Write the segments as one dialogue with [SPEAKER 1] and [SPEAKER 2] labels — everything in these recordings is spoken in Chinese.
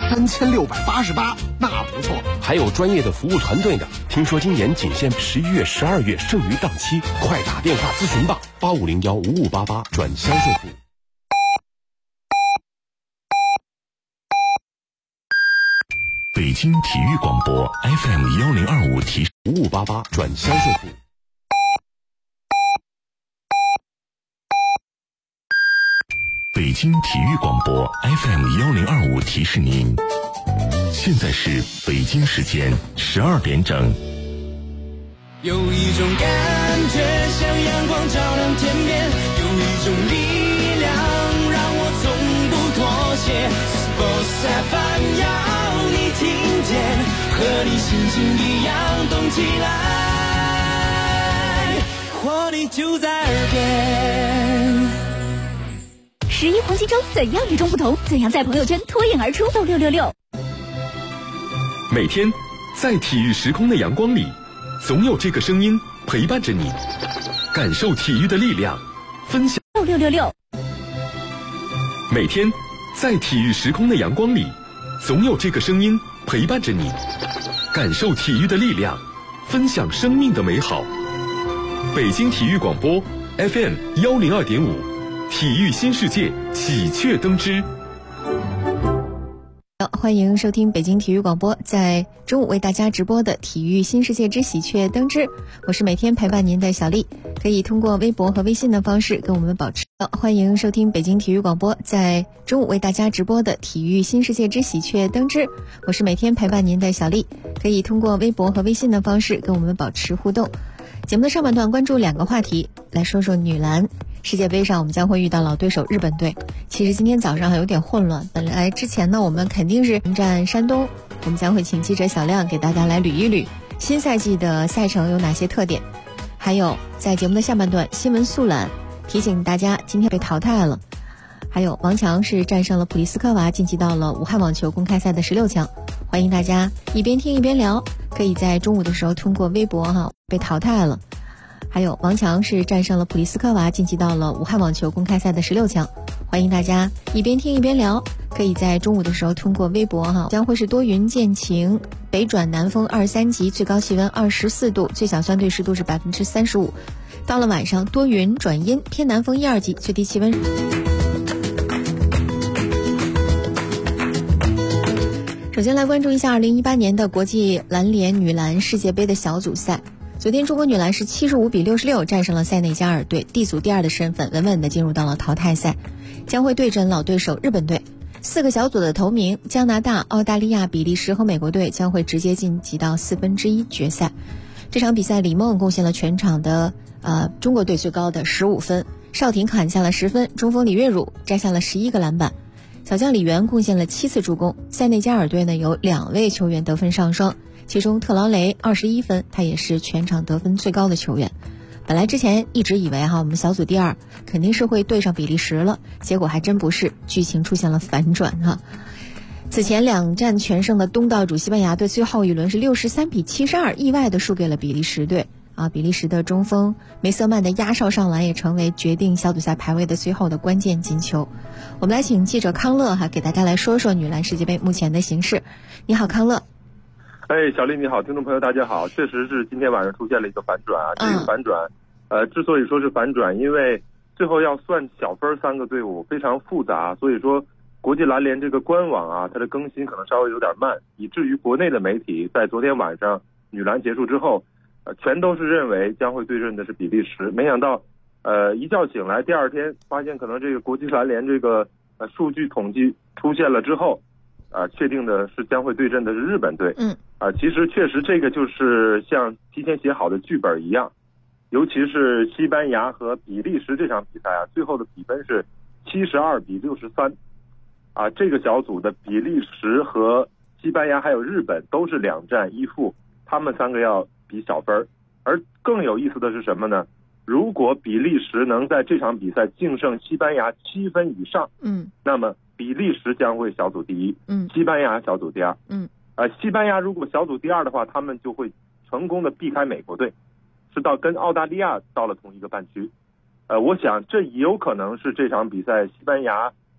[SPEAKER 1] 3688，那不错。
[SPEAKER 2] 还有专业的服务团队呢。听说今年仅限11月、12月剩余档期，快打电话咨询吧，85015588转销售部。
[SPEAKER 3] 北京体育广播 FM1025提示
[SPEAKER 2] 5588转销售部。
[SPEAKER 3] 北京体育广播 FM1025提示您，现在是北京时间12点整。
[SPEAKER 4] 有一种感觉像阳光照亮天边，有一种力量让我从不妥协。Sports FM 要你听见，和你心情一样动起来，活力就在耳边。
[SPEAKER 5] 11黄金周怎样与众不同？怎样在朋友圈脱颖而出？斗666。
[SPEAKER 6] 每天在体育时空的阳光里，总有这个声音陪伴着你，感受体育的力量，分享
[SPEAKER 5] 斗666。
[SPEAKER 6] 每天在体育时空的阳光里，总有这个声音陪伴着你，感受体育的力量，分享生命的美好。北京体育广播 FM102.5，体育新世界喜鹊登枝。
[SPEAKER 7] 欢迎收听北京体育广播在中午为大家直播的体育新世界之喜鹊登枝，我是每天陪伴您的小丽，可以通过微博和微信的方式跟我们保持。欢迎收听北京体育广播在中午为大家直播的体育新世界之喜鹊登枝，我是每天陪伴您的小丽，可以通过微博和微信的方式跟我们保持互动。节目的上半段关注2个话题，来说说女篮。世界杯上我们将会遇到老对手日本队，其实今天早上还有点混乱，本来之前呢我们肯定是迎战山东，我们将会请记者小亮给大家来捋一捋新赛季的赛程有哪些特点，还有在节目的下半段新闻速览提醒大家今天被淘汰了，还有王强是战胜了普利斯科娃晋级到了武汉网球公开赛的16强，欢迎大家一边听一边聊，可以在中午的时候通过微博被淘汰了，还有王强是战胜了普利斯科娃晋级到了武汉网球公开赛的16强，欢迎大家一边听一边聊，可以在中午的时候通过微博将会是多云见晴，北转南风2-3级，最高气温24度，最小相对湿度是35%，到了晚上多云转阴，偏南风1-2级，最低气温。首先来关注一下2018年的国际篮联女篮世界杯的小组赛，昨天中国女篮是75-66战胜了塞内加尔队，D组第2的身份稳稳地进入到了淘汰赛，将会对阵老对手日本队。4个小组的头名加拿大、澳大利亚、比利时和美国队将会直接晋级到1/4决赛。这场比赛李梦贡献了全场的中国队最高的15分，邵婷砍下了10分，中锋李月汝摘下了11个篮板，小将李媛贡献了7次助攻。塞内加尔队呢有2位球员得分上双，其中特劳雷21分，他也是全场得分最高的球员。本来之前一直以为我们小组第2肯定是会对上比利时了，结果还真不是，剧情出现了反转此前2战全胜的东道主西班牙队最后一轮是63-72意外的输给了比利时队比利时的中锋梅瑟曼的压哨上篮也成为决定小组赛排位的最后的关键进球。我们来请记者康乐给大家来说说女篮世界杯目前的形势。你好，康乐。
[SPEAKER 8] 小丽你好，听众朋友大家好，确实是今天晚上出现了一个反转这个反转之所以说是反转，因为最后要算小分3个队伍非常复杂，所以说国际篮联这个官网它的更新可能稍微有点慢，以至于国内的媒体在昨天晚上女篮结束之后全都是认为将会对阵的是比利时，没想到一觉醒来第2天发现可能这个国际篮联这个数据统计出现了之后确定的是将会对阵的是日本队其实确实这个就是像提前写好的剧本一样，尤其是西班牙和比利时这场比赛最后的比分是72-63这个小组的比利时和西班牙还有日本都是2战1负，他们3个要比小分。而更有意思的是什么呢？如果比利时能在这场比赛净胜西班牙7分以上那么比利时将会小组第1西班牙小组第2西班牙如果小组第2的话，他们就会成功的避开美国队，是跟澳大利亚到了同一个半区我想这也有可能是这场比赛西班牙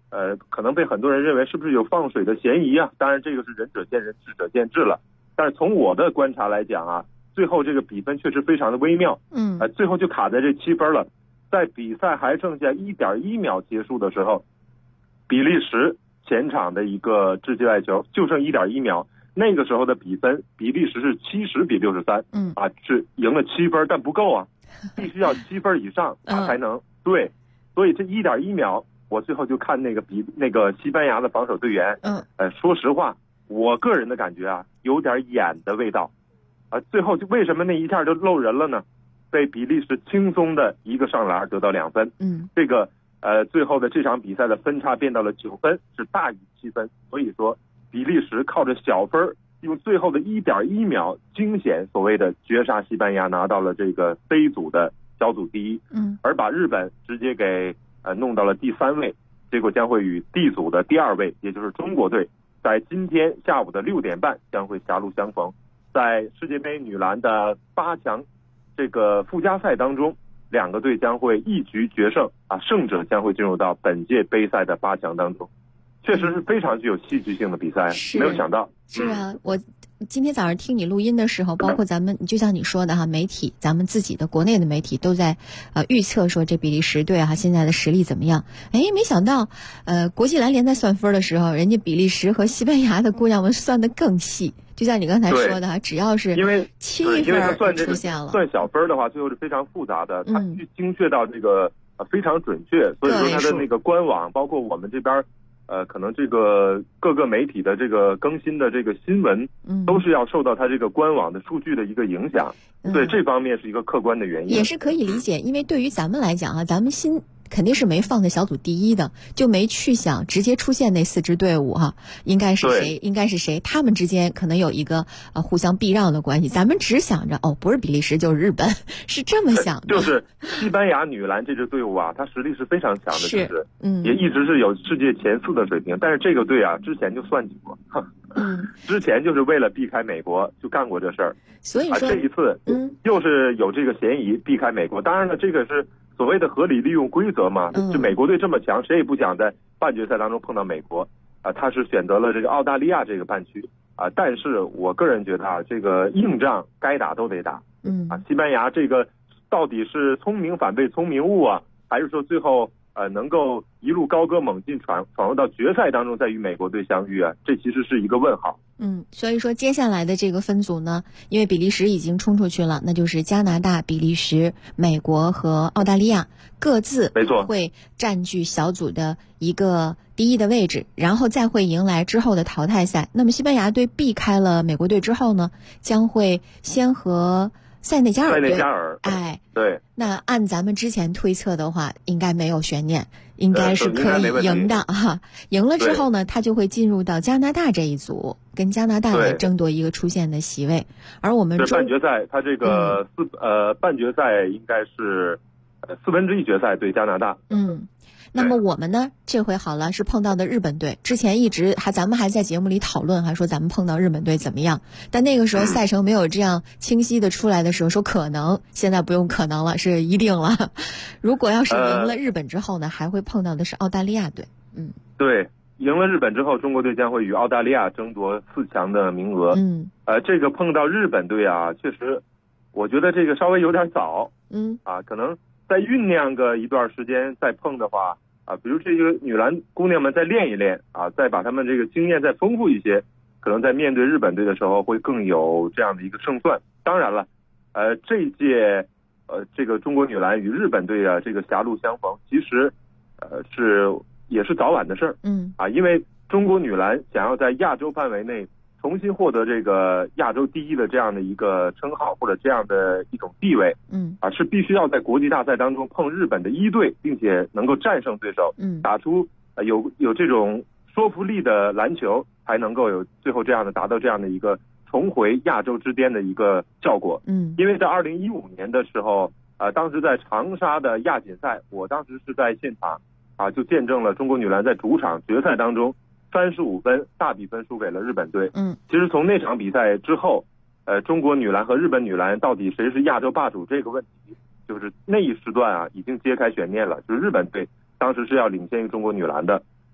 [SPEAKER 8] 可能被很多人认为是不是有放水的嫌疑啊？当然这个是仁者见仁，智者见智了。但是从我的观察来讲啊，最后这个比分确实非常的微妙，最后就卡在这7分了。在比赛还剩下1.1秒结束的时候，比利时前场的一个制界外球就剩1.1秒，那个时候的比分，比利时是70-63，是赢了7分，但不够啊，必须要7分以上他才能对，所以这1.1秒，我最后就看那个西班牙的防守队员，说实话，我个人的感觉啊，有点演的味道，最后就为什么那一下就漏人了呢？被比利时轻松的一个上篮得到2分，这个最后的这场比赛的分差变到了9分，是大于7分，所以说比利时靠着小分，用最后的1.1秒惊险所谓的绝杀西班牙，拿到了这个 C 组的小组第一，而把日本直接给弄到了第3位，结果将会与 D 组的第2位，也就是中国队，在今天下午的6点半将会狭路相逢。在世界杯女篮的8强这个附加赛当中，2个队将会一局决胜胜者将会进入到本届杯赛的8强当中，确实是非常具有戏剧性的比赛，没有想到。
[SPEAKER 7] 是啊，我今天早上听你录音的时候，包括咱们就像你说的哈，媒体咱们自己的国内的媒体都在预测说这比利时队现在的实力怎么样。没想到国际篮联在算分的时候，人家比利时和西班牙的姑娘们算得更细。就像你刚才说的只要是
[SPEAKER 8] 因为
[SPEAKER 7] 7分出现了，
[SPEAKER 8] 算小分的话，最后是非常复杂的，它必须精确到这个非常准确，所以说它的那个官网，包括我们这边可能这个各个媒体的这个更新的这个新闻，都是要受到它这个官网的数据的一个影响，对这方面是一个客观的原因，
[SPEAKER 7] 也是可以理解。因为对于咱们来讲咱们肯定是没放在小组第一的，就没去想直接出现那4支队伍应该是谁，他们之间可能有一个互相避让的关系，咱们只想着不是比利时就是日本，是这么想的。
[SPEAKER 8] 就是西班牙女篮这支队伍它实力是非常强的，就是也一直是有世界前4的水平，但是这个队之前就算计过，之前就是为了避开美国就干过这事儿，
[SPEAKER 7] 所以说
[SPEAKER 8] 这一次又是有这个嫌疑避开美国，当然了，这个是所谓的合理利用规则嘛，就美国队这么强，谁也不想在半决赛当中碰到美国他是选择了这个澳大利亚这个半区但是我个人觉得这个硬仗该打都得打，西班牙这个到底是聪明反被聪明误还是说最后能够一路高歌猛进闯入到决赛当中再与美国队相遇这其实是一个问号。
[SPEAKER 7] 所以说接下来的这个分组呢，因为比利时已经冲出去了，那就是加拿大、比利时、美国和澳大利亚各自会占据小组的一个第一的位置，然后再会迎来之后的淘汰赛。那么西班牙队避开了美国队之后呢，将会先和塞内加尔队，
[SPEAKER 8] 对，
[SPEAKER 7] 那按咱们之前推测的话，应该没有悬念，应该是可以赢的赢了之后呢，他就会进入到加拿大这一组，跟加拿大来争夺一个出线的席位。而我们
[SPEAKER 8] 半决赛，他这个半决赛应该是1/4决赛对加拿大。
[SPEAKER 7] 那么我们呢，这回好了，是碰到的日本队。之前一直咱们还在节目里讨论，说咱们碰到日本队怎么样？但那个时候赛程没有这样清晰的出来的时候，说可能，现在不用可能了，是一定了。如果要是赢了日本之后呢，还会碰到的是澳大利亚队。
[SPEAKER 8] 对，赢了日本之后，中国队将会与澳大利亚争夺4强的名额。这个碰到日本队确实，我觉得这个稍微有点早。可能再酝酿个一段时间再碰的话比如这个女篮姑娘们再练一练再把她们这个经验再丰富一些，可能在面对日本队的时候会更有这样的一个胜算。当然了，这一届这个中国女篮与日本队这个狭路相逢，其实也是早晚的事儿。因为中国女篮想要在亚洲范围内重新获得这个亚洲第一的这样的一个称号或者这样的一种地位，是必须要在国际大赛当中碰日本的1队，并且能够战胜对手，打出有这种说服力的篮球，才能够有最后达到这样的一个重回亚洲之巅的一个效果。因为在2015年的时候，当时在长沙的亚锦赛，我当时是在现场就见证了中国女篮在主场决赛当中35分大比分输给了日本队。其实从那场比赛之后，中国女篮和日本女篮到底谁是亚洲霸主这个问题，就是那一时段已经揭开悬念了。就是日本队当时是要领先于中国女篮的，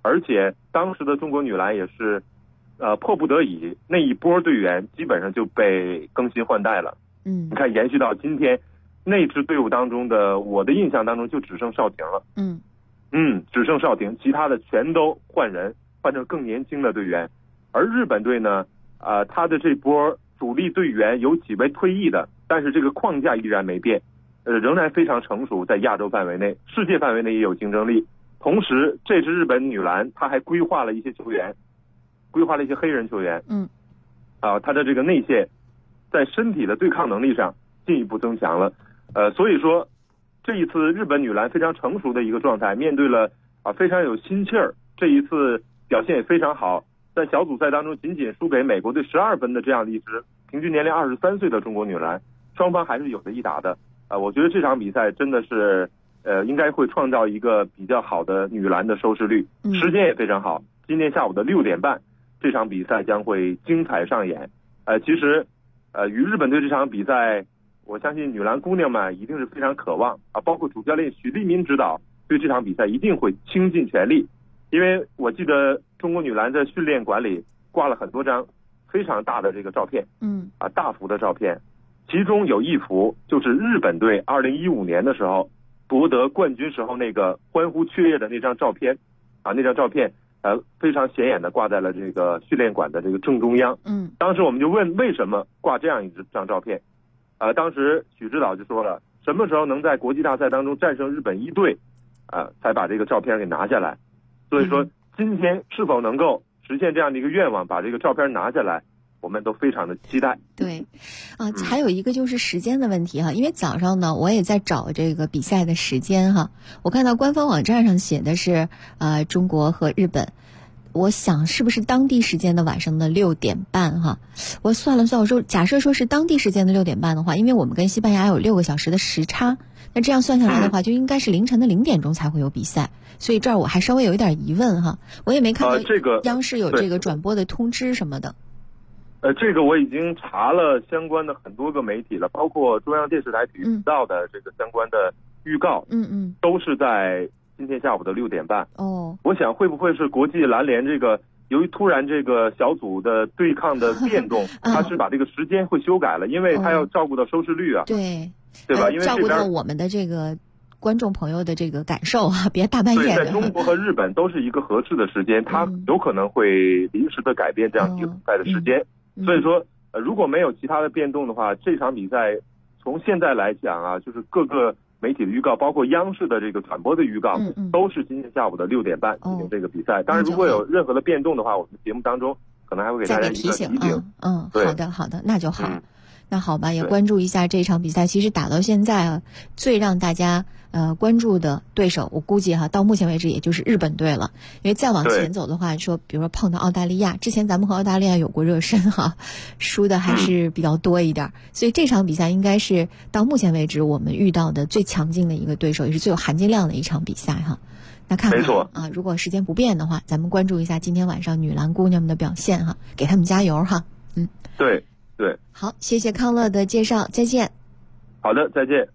[SPEAKER 8] 而且当时的中国女篮也是迫不得已，那一波队员基本上就被更新换代了。你看延续到今天，那支队伍当中的，我的印象当中就只剩邵婷了。只剩邵婷，其他的全都换人，换成更年轻的队员。而日本队呢，他的这波主力队员有几位退役的，但是这个框架依然没变，仍然非常成熟，在亚洲范围内、世界范围内也有竞争力。同时，这支日本女篮她还规划了一些球员，规划了一些黑人球员。他的这个内线在身体的对抗能力上进一步增强了。所以说这一次日本女篮非常成熟的一个状态，面对了非常有心气儿，这一次表现也非常好，在小组赛当中仅仅输给美国队12分的这样的一支平均年龄23岁的中国女篮，双方还是有的一打的。我觉得这场比赛真的是应该会创造一个比较好的女篮的收视率，时间也非常好，今天下午的6点半，这场比赛将会精彩上演。其实与日本队这场比赛，我相信女篮姑娘们一定是非常渴望包括主教练许利民指导对这场比赛一定会倾尽全力。因为我记得中国女篮在训练馆里挂了很多张非常大的这个照片，大幅的照片，其中有一幅就是日本队2015年的时候夺得冠军时候那个欢呼雀跃的那张照片，那张照片非常显眼的挂在了这个训练馆的这个正中央。当时我们就问为什么挂这样一张照片，当时许指导就说了，什么时候能在国际大赛当中战胜日本一队，才把这个照片给拿下来。所以说今天是否能够实现这样的一个愿望，把这个照片拿下来，我们都非常的期待。
[SPEAKER 7] 对，还有一个就是时间的问题因为早上呢我也在找这个比赛的时间我看到官方网站上写的是中国和日本，我想是不是当地时间的晚上的6点半我算了算，我说假设说是当地时间的6点半的话，因为我们跟西班牙有6个小时的时差，那这样算下来的话就应该是凌晨的0点钟才会有比赛，所以这儿我还稍微有一点疑问我也没看到
[SPEAKER 8] 这个
[SPEAKER 7] 央视有这个转播的通知什么的。
[SPEAKER 8] 这个我已经查了相关的很多个媒体了，包括中央电视台体育频道的这个相关的预告，都是在今天下午的6点半。我想会不会是国际篮联这个由于突然这个小组的对抗的变动，他是把这个时间会修改了，因为他要照顾到收视率对吧？因为
[SPEAKER 7] 照顾到我们的这个观众朋友的这个感受别大半夜的。
[SPEAKER 8] 在中国和日本都是一个合适的时间，他有可能会临时的改变这样一个比赛的时间。所以说如果没有其他的变动的话，这场比赛从现在来讲就是各个媒体的预告，包括央视的这个转播的预告，都是今天下午的6点半进行这个比赛。当然如果有任何的变动的话，我们节目当中可能还会给大家一个提醒。
[SPEAKER 7] 好的，那就好。那好吧，也关注一下这场比赛。其实打到现在最让大家关注的对手，我估计到目前为止也就是日本队了。因为再往前走的话，说比如说碰到澳大利亚，之前咱们和澳大利亚有过热身输的还是比较多一点，所以这场比赛应该是到目前为止我们遇到的最强劲的一个对手，也是最有含金量的一场比赛那看看如果时间不变的话，咱们关注一下今天晚上女篮姑娘们的表现给他们加油
[SPEAKER 8] 对，
[SPEAKER 7] 好，谢谢康乐的介绍，再见。
[SPEAKER 8] 好的，再见。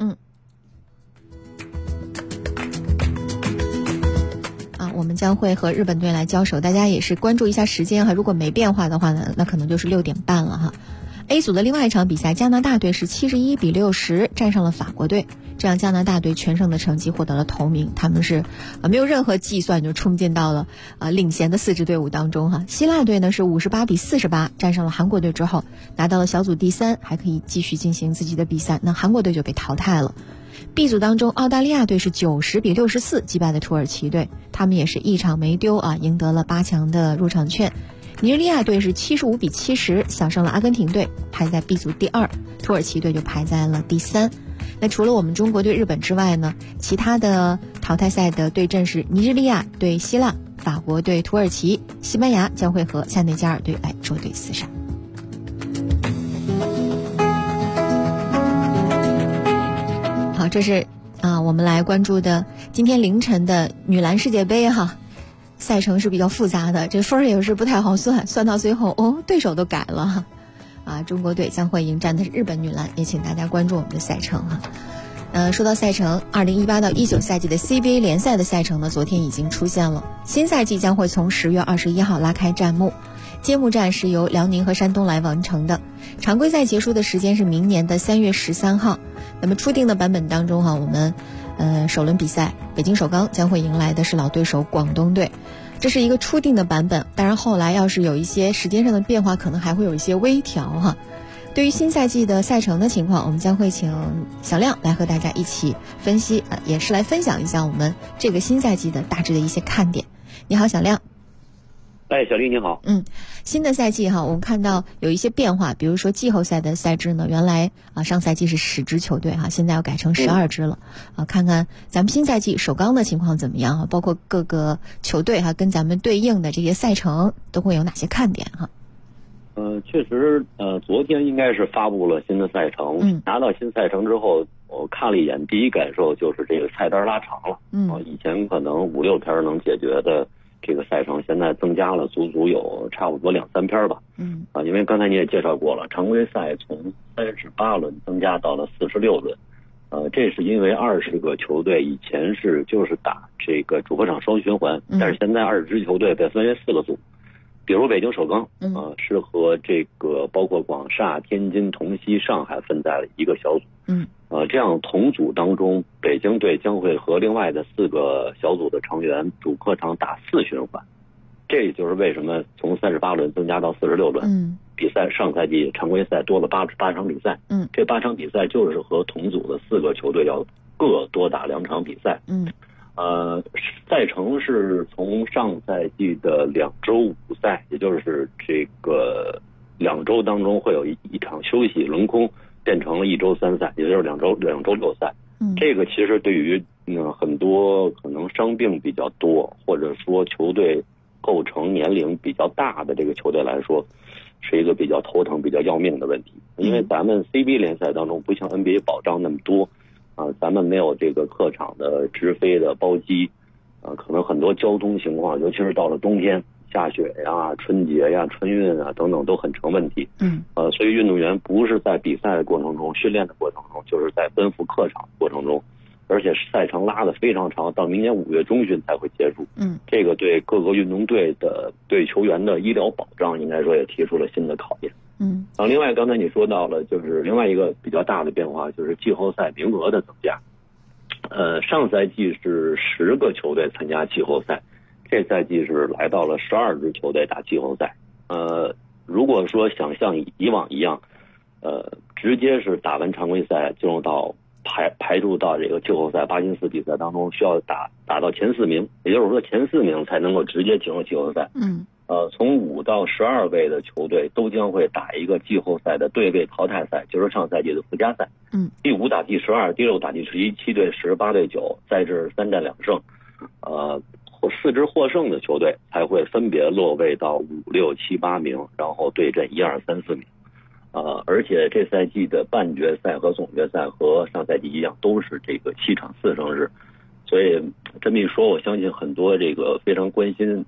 [SPEAKER 7] 我们将会和日本队来交手，大家也是关注一下时间如果没变化的话呢，那可能就是6点半了A 组的另外一场比赛，加拿大队是71比60战胜了法国队，这样加拿大队全胜的成绩获得了头名，他们是没有任何计算就冲进到了领衔的4支队伍当中希腊队呢是58比48战胜了韩国队之后，拿到了小组第3，还可以继续进行自己的比赛，那韩国队就被淘汰了。B 组当中，澳大利亚队是90比64击败了土耳其队，他们也是一场没丢赢得了8强的入场券。尼日利亚队是75比70小胜了阿根廷队，排在 B 组第2，土耳其队就排在了第3。那除了我们中国对日本之外呢，其他的淘汰赛的对阵是尼日利亚对希腊，法国对土耳其，西班牙将会和塞内加尔队来捉对厮杀。好，这是我们来关注的今天凌晨的女篮世界杯赛程是比较复杂的，这分也是不太好算，算到最后对手都改了中国队将会迎战的是日本女篮，也请大家关注我们的赛程说到赛程，2018到19赛季的 CBA 联赛的赛程呢，昨天已经出现了。新赛季将会从10月21号拉开战幕，揭幕战是由辽宁和山东来完成的。常规赛结束的时间是明年的3月13号。那么初定的版本当中我们首轮比赛，北京首钢将会迎来的是老对手广东队。这是一个初定的版本，当然后来要是有一些时间上的变化，可能还会有一些微调对于新赛季的赛程的情况，我们将会请小亮来和大家一起分析，也是来分享一下我们这个新赛季的大致的一些看点。你好，小亮。
[SPEAKER 1] 小丽你好。
[SPEAKER 7] 新的赛季我们看到有一些变化，比如说季后赛的赛制呢，原来上赛季是10支球队现在要改成12支了。看看咱们新赛季首钢的情况怎么样包括各个球队跟咱们对应的这些赛程都会有哪些看点
[SPEAKER 1] 确实昨天应该是发布了新的赛程。拿到新赛程之后，我看了一眼，第一感受就是这个菜单拉长了。以前可能5、6篇能解决的这个赛程，现在增加了足足有差不多2、3篇吧。因为刚才你也介绍过了，常规赛从38轮增加到了46轮。这是因为20个球队以前就是打这个主客场双循环，但是现在20支球队被分为4个组。比如北京首钢是和这个包括广厦、天津、同曦、上海分在了一个小组。这样同组当中，北京队将会和另外的4个小组的成员主客场打4循环。这也就是为什么从38轮增加到46轮。比赛上赛季常规赛多了8场比赛。这8场比赛就是和同组的4个球队要各多打2场比赛。赛程是从上赛季的2周5赛，也就是这个2周当中会有一场休息轮空，变成了1周3赛，也就是2周6赛。这个其实对于很多可能伤病比较多，或者说球队构成年龄比较大的这个球队来说，是一个比较头疼、比较要命的问题。因为咱们 CBA 联赛当中不像 NBA 保障那么多咱们没有这个客场的直飞的包机可能很多交通情况，尤其是到了冬天下雪呀、春节呀、春运等等都很成问题。所以运动员不是在比赛的过程中、训练的过程中，就是在奔赴客场的过程中，而且赛程拉得非常长，到明年5月中旬才会结束。这个对各个运动队对球员的医疗保障，应该说也提出了新的考验。另外刚才你说到了，就是另外一个比较大的变化，就是季后赛名额的增加。上赛季是10个球队参加季后赛，这赛季是来到了12支球队打季后赛。如果说想像以往一样，直接是打完常规赛进入到排入到这个季后赛8进4比赛当中，需要打到前4名，也就是说前4名才能够直接进入季后赛。从5到12位的球队都将会打一个季后赛的对位淘汰赛，就是上赛季的附加赛。第5打第12，第6打第11，7对10，8对9，赛制3战2胜。4支获胜的球队才会分别落位到5、6、7、8名，然后对阵1、2、3、4名。而且这赛季的半决赛和总决赛和上赛季一样，都是这个7场4胜制。所以这么一说，我相信很多这个非常关心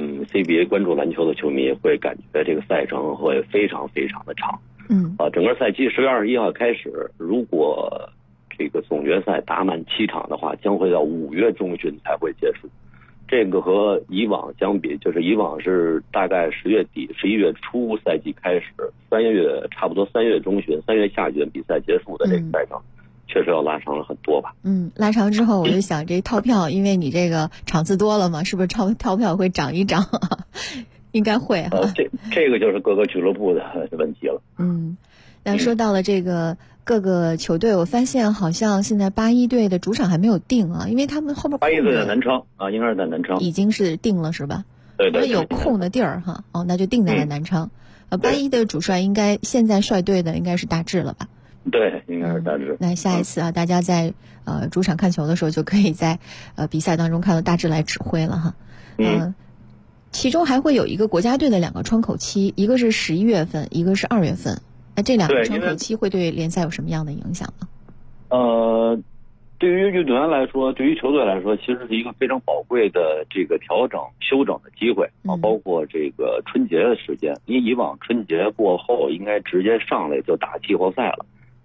[SPEAKER 1] CBA 关注篮球的球迷会感觉这个赛程会非常非常的长。整个赛季10月21号开始，如果这个总决赛打满7场的话，将会到5月中旬才会结束。这个和以往相比，就是以往是大概10月底、11月初赛季开始差不多3月中旬、3月下旬比赛结束的这个赛程，确实要拉长了很多吧。
[SPEAKER 7] 拉长之后我就想，这套票因为你这个场次多了嘛，是不是套票会涨一涨？应该会
[SPEAKER 1] 这个就是各个俱乐部的问题了。
[SPEAKER 7] 那说到了这个各个球队，我发现好像现在81队的主场还没有定因为他们后面
[SPEAKER 1] 81队在南昌应该是在南昌已
[SPEAKER 7] 经是定了是吧？
[SPEAKER 1] 对，
[SPEAKER 7] 有空的地儿那就定在了南昌。81的主帅应该现在率队的应该是大致了吧？
[SPEAKER 1] 对，应该是大致。
[SPEAKER 7] 那下一次大家在主场看球的时候，就可以在比赛当中看到大致来指挥了其中还会有一个国家队的2个窗口期，一个是11月份，一个是2月份。那这2个窗口期会对联赛有什么样的影响呢？
[SPEAKER 1] 对于运动员来说，对于球队来说，其实是一个非常宝贵的这个调整、休整的机会包括这个春节的时间。因为以往春节过后应该直接上来就打季后赛了，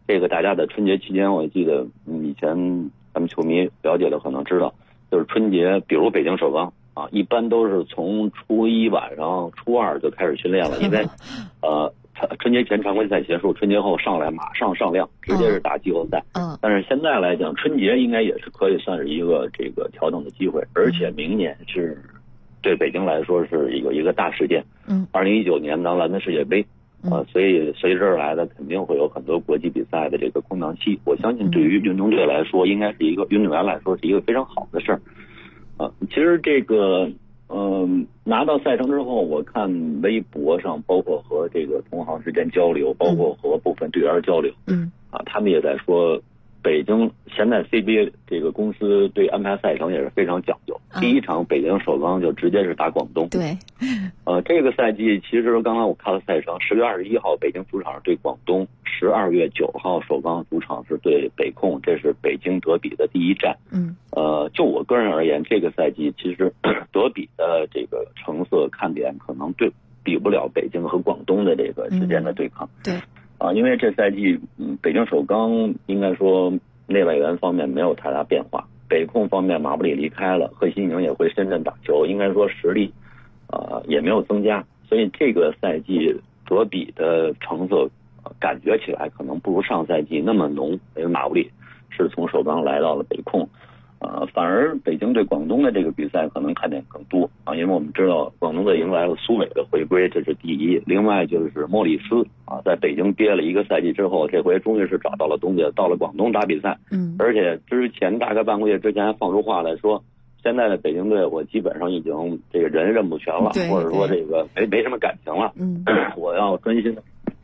[SPEAKER 1] 这个大家在春节期间，我记得以前咱们球迷了解的可能知道，就是春节，比如北京首钢啊，一般都是从初一晚上、初二就开始训练了，因为春节前常规赛结束，春节后上来马上上量，直接是打季后赛。但是现在来讲，春节应该也是可以算是一个这个调整的机会，而且明年是对北京来说是一个大事件。2019年的篮坛世界杯。所以随之而来的肯定会有很多国际比赛的这个空档期。我相信对于运动队来说，应该是一个运动员来说是一个非常好的事儿。其实这个拿到赛程之后，我看微博上，包括和这个同行之间交流，包括和部分队员交流，他们也在说，北京现在 CBA 这个公司对安排赛程也是非常讲究。第一场北京首钢就直接是打广东。
[SPEAKER 7] 对。
[SPEAKER 1] 这个赛季其实刚刚我看了赛程，10月21号北京主场是对广东，12月9号首钢主场是对北控，这是北京德比的第一战。就我个人而言，这个赛季其实德比的这个成色看点可能比不了北京和广东的这个之间的对抗。
[SPEAKER 7] 对。
[SPEAKER 1] 因为这赛季北京首钢应该说内外援方面没有太大变化，北控方面马布里离开了，贺新颖也回深圳打球，应该说实力也没有增加，所以这个赛季德比的成色感觉起来可能不如上赛季那么浓，因为马布里是从首钢来到了北控。反而北京对广东的这个比赛可能看点更多因为我们知道广东队迎来了苏伟的回归，这是第一。另外就是莫里斯在北京憋了一个赛季之后，这回终于是找到了东家，到了广东打比赛。而且之前大概半个月之前还放出话来说，现在的北京队我基本上已经这个人认不全了，或者说这个没什么感情了。我要专心的。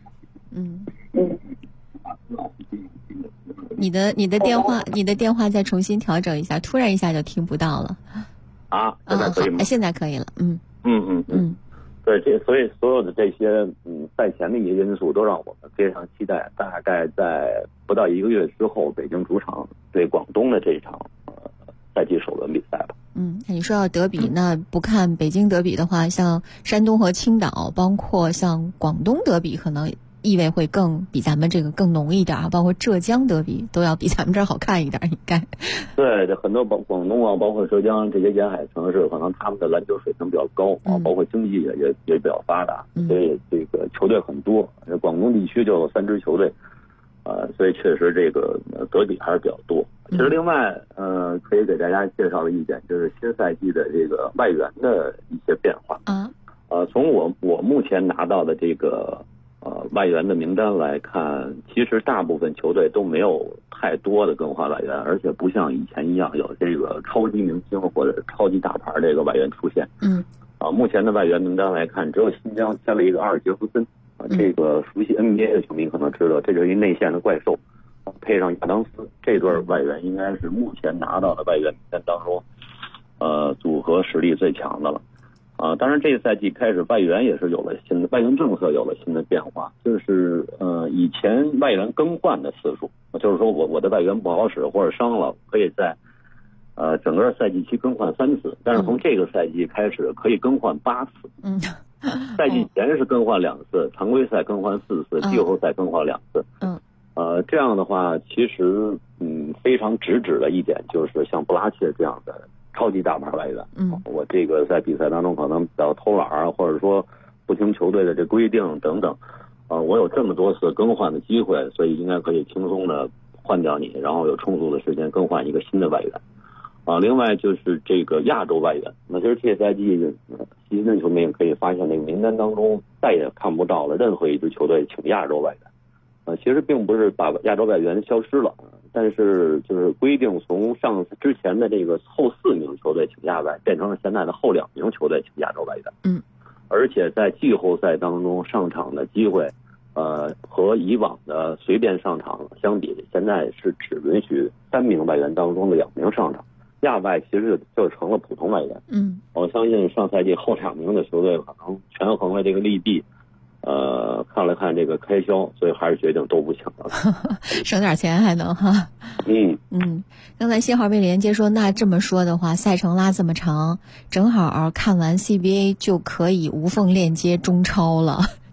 [SPEAKER 7] 你的电话再重新调整一下，突然一下就听不到了。
[SPEAKER 1] 现在可以吗？
[SPEAKER 7] 现在可以了。
[SPEAKER 1] 对，所以所有的这些赛前的一些因素都让我们非常期待，大概在不到1个月之后，北京主场对广东的这场赛季首轮比赛吧。
[SPEAKER 7] 你说到德比，那不看北京德比的话，像山东和青岛，包括像广东德比，可能意味会比咱们这个更浓一点啊，包括浙江德比都要比咱们这儿好看一点，应该。
[SPEAKER 1] 对，这很多广东包括浙江这些沿海城市，可能他们的篮球水平比较高包括经济也比较发达，所以这个球队很多。广东地区就有3支球队，所以确实这个德比还是比较多。其实另外可以给大家介绍的一点就是新赛季的这个外援的一些变化。从我目前拿到的这个外援的名单来看，其实大部分球队都没有太多的更换外援，而且不像以前一样有这个超级明星或者超级大牌这个外援出现。目前的外援名单来看，只有新疆签了一个阿尔杰夫森这个熟悉 NBA 的球迷可能知道，这就是一内线的怪兽，配上亚当斯，这对外援应该是目前拿到的外援名单当中组合实力最强的了。当然这个赛季开始外援也是有了新的外援政策，有了新的变化，就是以前外援更换的次数，就是说我的外援不好使或者伤了，可以在整个赛季期更换3次，但是从这个赛季开始可以更换8次。赛季前是更换2次，常规赛更换4次，季后赛更换2次。这样的话其实非常直指的一点就是像布拉切这样的超级大牌外援，我这个在比赛当中可能比较偷懒或者说不听球队的这规定等等，我有这么多次更换的机会，所以应该可以轻松的换掉你，然后有充足的时间更换一个新的外援。另外就是这个亚洲外援，那其实这赛季新的球迷可以发现，那个名单当中再也看不到了任何一支球队请亚洲外援。其实并不是把亚洲外援消失了，但是就是规定从之前的这个后4名球队请亚外，变成了现在的后2名球队请亚洲外援。而且在季后赛当中上场的机会，和以往的随便上场相比，现在是只允许3名外援当中的2名上场，亚外其实就成了普通外援。我相信上赛季后2名的球队可能权衡了这个利弊，看了看这个开销，所以还是决定都不请了。
[SPEAKER 7] 省点钱还能哈。刚才信号被连接说，那这么说的话，赛程拉这么长，正好看完 CBA 就可以无缝链接中超了。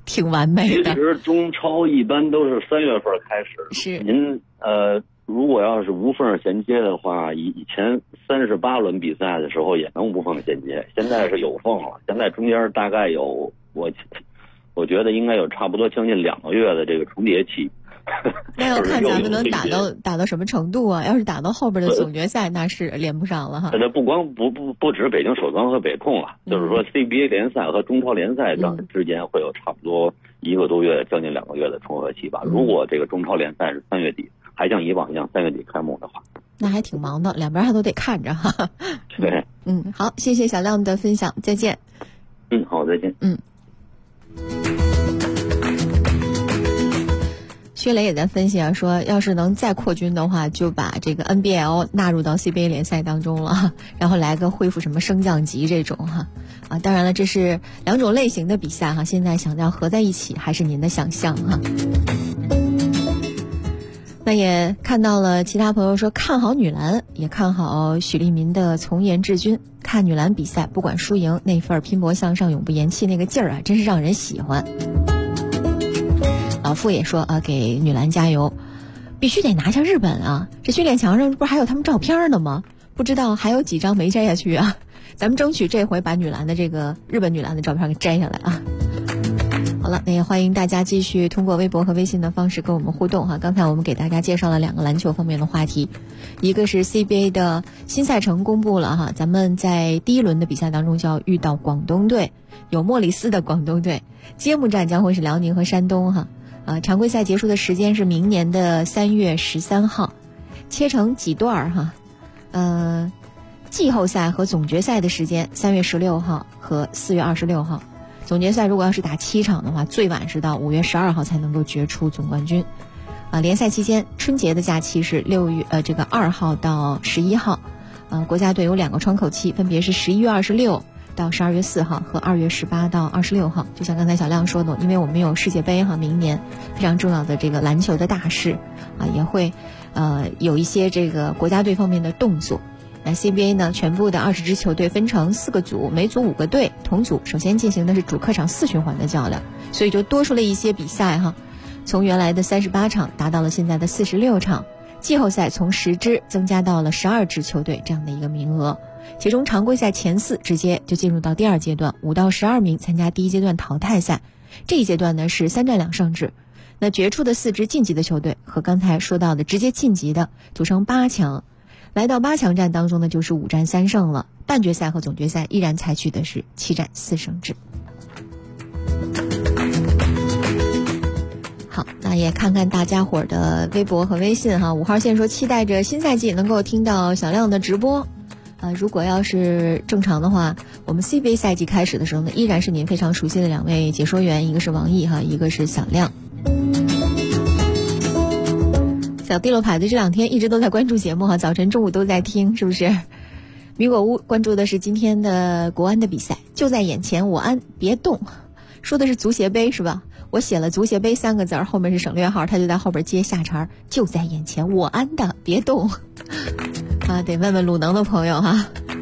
[SPEAKER 7] 挺完美的。
[SPEAKER 1] 其实中超一般都是3月份开始。
[SPEAKER 7] 是
[SPEAKER 1] 您如果要是无缝衔接的话，以前38轮比赛的时候也能无缝衔接，现在是有缝了。现在中间大概有我觉得应该有差不多将近2个月的这个重叠期。
[SPEAKER 7] 那要看咱们能打到什么程度啊？要是打到后边的总决赛，那是连不上了哈。
[SPEAKER 1] 这不光不止北京首钢和北控了，就是说 CBA 联赛和中超联赛之间会有差不多1个多月，将近2个月的重合期吧。如果这个中超联赛是3月底，还像以往一样3月底开幕的话，
[SPEAKER 7] 那还挺忙的，两边还都得看着哈。
[SPEAKER 1] 对，
[SPEAKER 7] 好，谢谢小亮的分享，再见。
[SPEAKER 1] 好，再见。
[SPEAKER 7] 薛雷也在分析说要是能再扩军的话，就把这个 NBL 纳入到 CBA 联赛当中了，然后来个恢复什么升降级这种当然了，这是2种类型的比赛现在想要合在一起还是您的想象那也看到了其他朋友说看好女篮，也看好许利民的从严治军。看女篮比赛不管输赢，那份拼搏向上永不言弃那个劲儿真是让人喜欢。老傅也说给女篮加油，必须得拿下日本这训练墙上不是还有他们照片呢吗？不知道还有几张没摘下去咱们争取这回把女篮的这个日本女篮的照片给摘下来好了，那也欢迎大家继续通过微博和微信的方式跟我们互动刚才我们给大家介绍了2个篮球方面的话题，一个是 CBA 的新赛程公布了咱们在第1轮的比赛当中就要遇到广东队，有莫里斯的广东队，揭幕战将会是辽宁和山东常规赛结束的时间是明年的3月13号，切成几段季后赛和总决赛的时间3月16号和4月26号。总决赛如果要是打7场的话，最晚是到5月12号才能够决出总冠军。联赛期间春节的假期是2号到11号。国家队有2个窗口期，分别是11月26到12月4号和2月18到26号。就像刚才小亮说的，因为我们有世界杯明年非常重要的这个篮球的大事也会有一些这个国家队方面的动作。那 CBA 呢，全部的20支球队分成4个组，每组5个队，同组首先进行的是主客场4循环的较量，所以就多出了一些比赛从原来的38场达到了现在的46场。季后赛从10支增加到了12支球队这样的一个名额，其中常规赛前4直接就进入到第2阶段，5到12名参加第1阶段淘汰赛。这一阶段呢是3战2胜制，那决出的4支晋级的球队和刚才说到的直接晋级的组成8强。来到8强战当中呢，就是5战3胜了。半决赛和总决赛依然采取的是7战4胜制。好，那也看看大家伙的微博和微信5号线说期待着新赛季能够听到小亮的直播。如果要是正常的话，我们 CBA 赛季开始的时候呢，依然是您非常熟悉的2位解说员，一个是王毅一个是小亮。小地漏牌子这2天一直都在关注节目早晨中午都在听，是不是？米果屋关注的是今天的国安的比赛，就在眼前，我安别动，说的是足协杯是吧？我写了足协杯3个字，后面是省略号，他就在后边接下茬，就在眼前，我安的别动得问问鲁能的朋友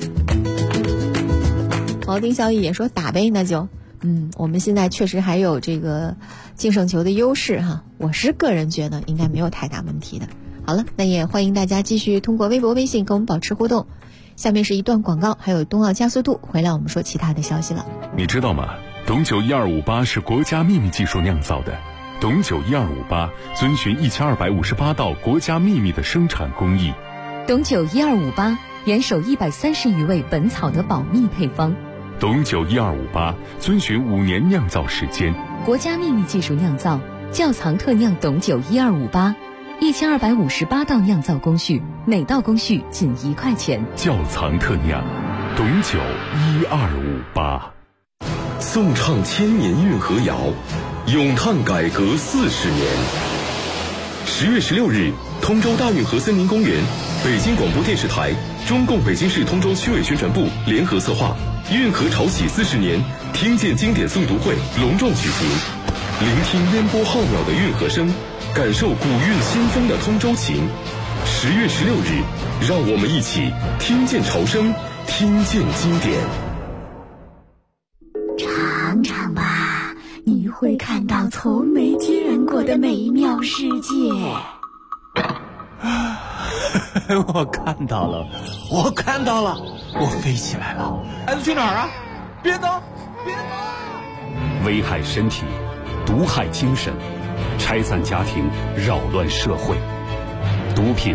[SPEAKER 7] 毛丁效益也说打呗，那就我们现在确实还有这个净胜球的优势我是个人觉得应该没有太大问题的。好了，那也欢迎大家继续通过微博微信跟我们保持互动。下面是一段广告，还有冬奥加速度，回来我们说其他的消息了。
[SPEAKER 3] 你知道吗？董酒1258是国家秘密技术酿造的，董酒1258遵循1258道国家秘密的生产工艺。
[SPEAKER 9] 董酒1258严守130余味本草的保密配方。
[SPEAKER 3] 董酒1258遵循5年酿造时间，
[SPEAKER 9] 国家秘密技术酿造，窖藏特酿董酒1258，1258道酿造工序，每道工序仅1块钱。
[SPEAKER 3] 窖藏特酿，董酒1258。
[SPEAKER 6] 颂唱千年运河谣，咏叹改革40年。10月16日，通州大运河森林公园，北京广播电视台、中共北京市通州区委宣传部联合策划运河潮起40年听见经典诵读会隆重举行，聆听烟波浩渺的运河声，感受古韵新风的通州情。10月16日，让我们一起听见潮声，听见经典。
[SPEAKER 10] 尝尝吧，你会
[SPEAKER 5] 会看到从没见过的美妙世界。
[SPEAKER 10] 我看到了，我飞起来了。孩子去哪儿啊？别走，别走！
[SPEAKER 3] 危害身体，毒害精神，拆散家庭，扰乱社会。毒品。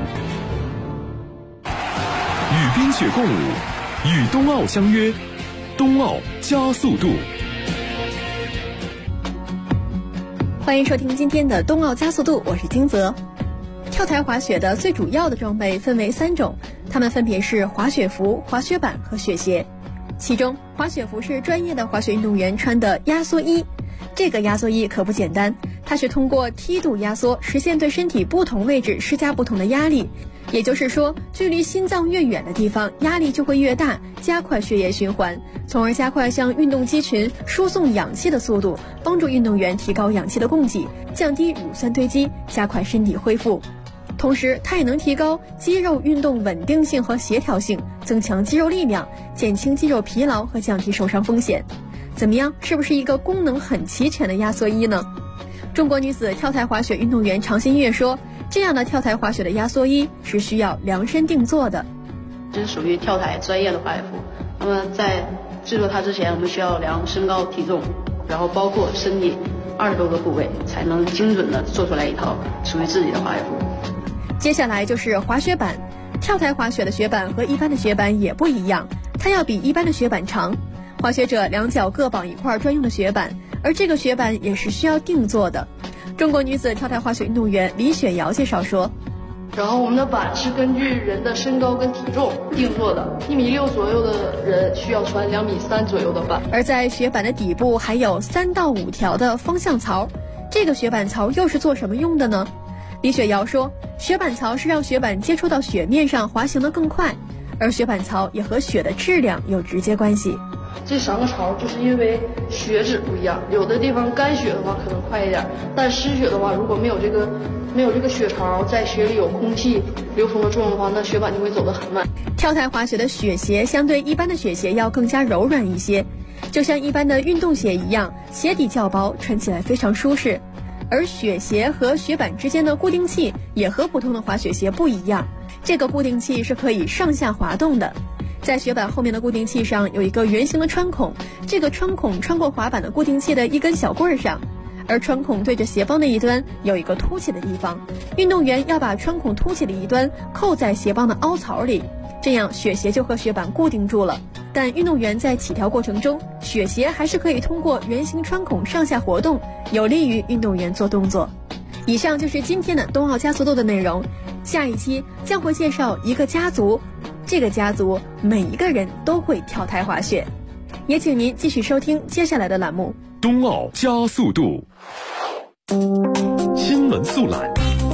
[SPEAKER 6] 与冰雪共舞，与冬奥相约，冬奥加速度。
[SPEAKER 11] 欢迎收听今天的冬奥加速度，我是金泽。跳台滑雪的最主要的装备分为3种，它们分别是滑雪服、滑雪板和雪鞋。其中滑雪服是专业的滑雪运动员穿的压缩衣，这个压缩衣可不简单，它是通过梯度压缩实现对身体不同位置施加不同的压力，也就是说距离心脏越远的地方压力就会越大，加快血液循环，从而加快向运动肌群输送氧气的速度，帮助运动员提高氧气的供给，降低乳酸堆积，加快身体恢复。同时它也能提高肌肉运动稳定性和协调性，增强肌肉力量，减轻肌肉疲劳和降低受伤风险。怎么样，是不是一个功能很齐全的压缩衣呢？中国女子跳台滑雪运动员常新月说，这样的跳台滑雪的压缩衣是需要量身定做的。
[SPEAKER 12] 这是属于跳台专业的滑雪服，那么在制作它之前，我们需要量身高体重，然后包括身体20多个部位，才能精准的做出来一套属于自己的滑雪服。
[SPEAKER 11] 接下来就是滑雪板。跳台滑雪的雪板和一般的雪板也不一样，它要比一般的雪板长。滑雪者2脚各绑一块专用的雪板，而这个雪板也是需要定做的。中国女子跳台滑雪运动员李雪瑶介绍说，
[SPEAKER 12] 然后我们的板是根据人的身高跟体重定做的，1.6米左右的人需要穿2.3米左右的板。
[SPEAKER 11] 而在雪板的底部还有3到5条的方向槽，这个雪板槽又是做什么用的呢？李雪瑶说，雪板槽是让雪板接触到雪面上滑行得更快，而雪板槽也和雪的质量有直接关系。
[SPEAKER 12] 这3个槽就是因为雪质不一样，有的地方干雪的话可能快一点，但湿雪的话，如果没有这个雪槽，在雪里有空气流通的作用的话，那雪板就会走得很慢。
[SPEAKER 11] 跳台滑雪的雪鞋相对一般的雪鞋要更加柔软一些，就像一般的运动鞋一样，鞋底较薄，穿起来非常舒适。而雪鞋和雪板之间的固定器也和普通的滑雪鞋不一样，这个固定器是可以上下滑动的。在雪板后面的固定器上有一个圆形的穿孔，这个穿孔穿过滑板的固定器的一根小棍上，而穿孔对着鞋帮的一端有一个凸起的地方，运动员要把穿孔凸起的一端扣在鞋帮的凹槽里，这样雪鞋就和雪板固定住了。但运动员在起跳过程中，雪鞋还是可以通过圆形穿孔上下活动，有利于运动员做动作。以上就是今天的冬奥加速度的内容，下一期将会介绍一个家族，这个家族每一个人都会跳台滑雪。也请您继续收听接下来的栏目
[SPEAKER 6] 冬奥加速度新闻速览。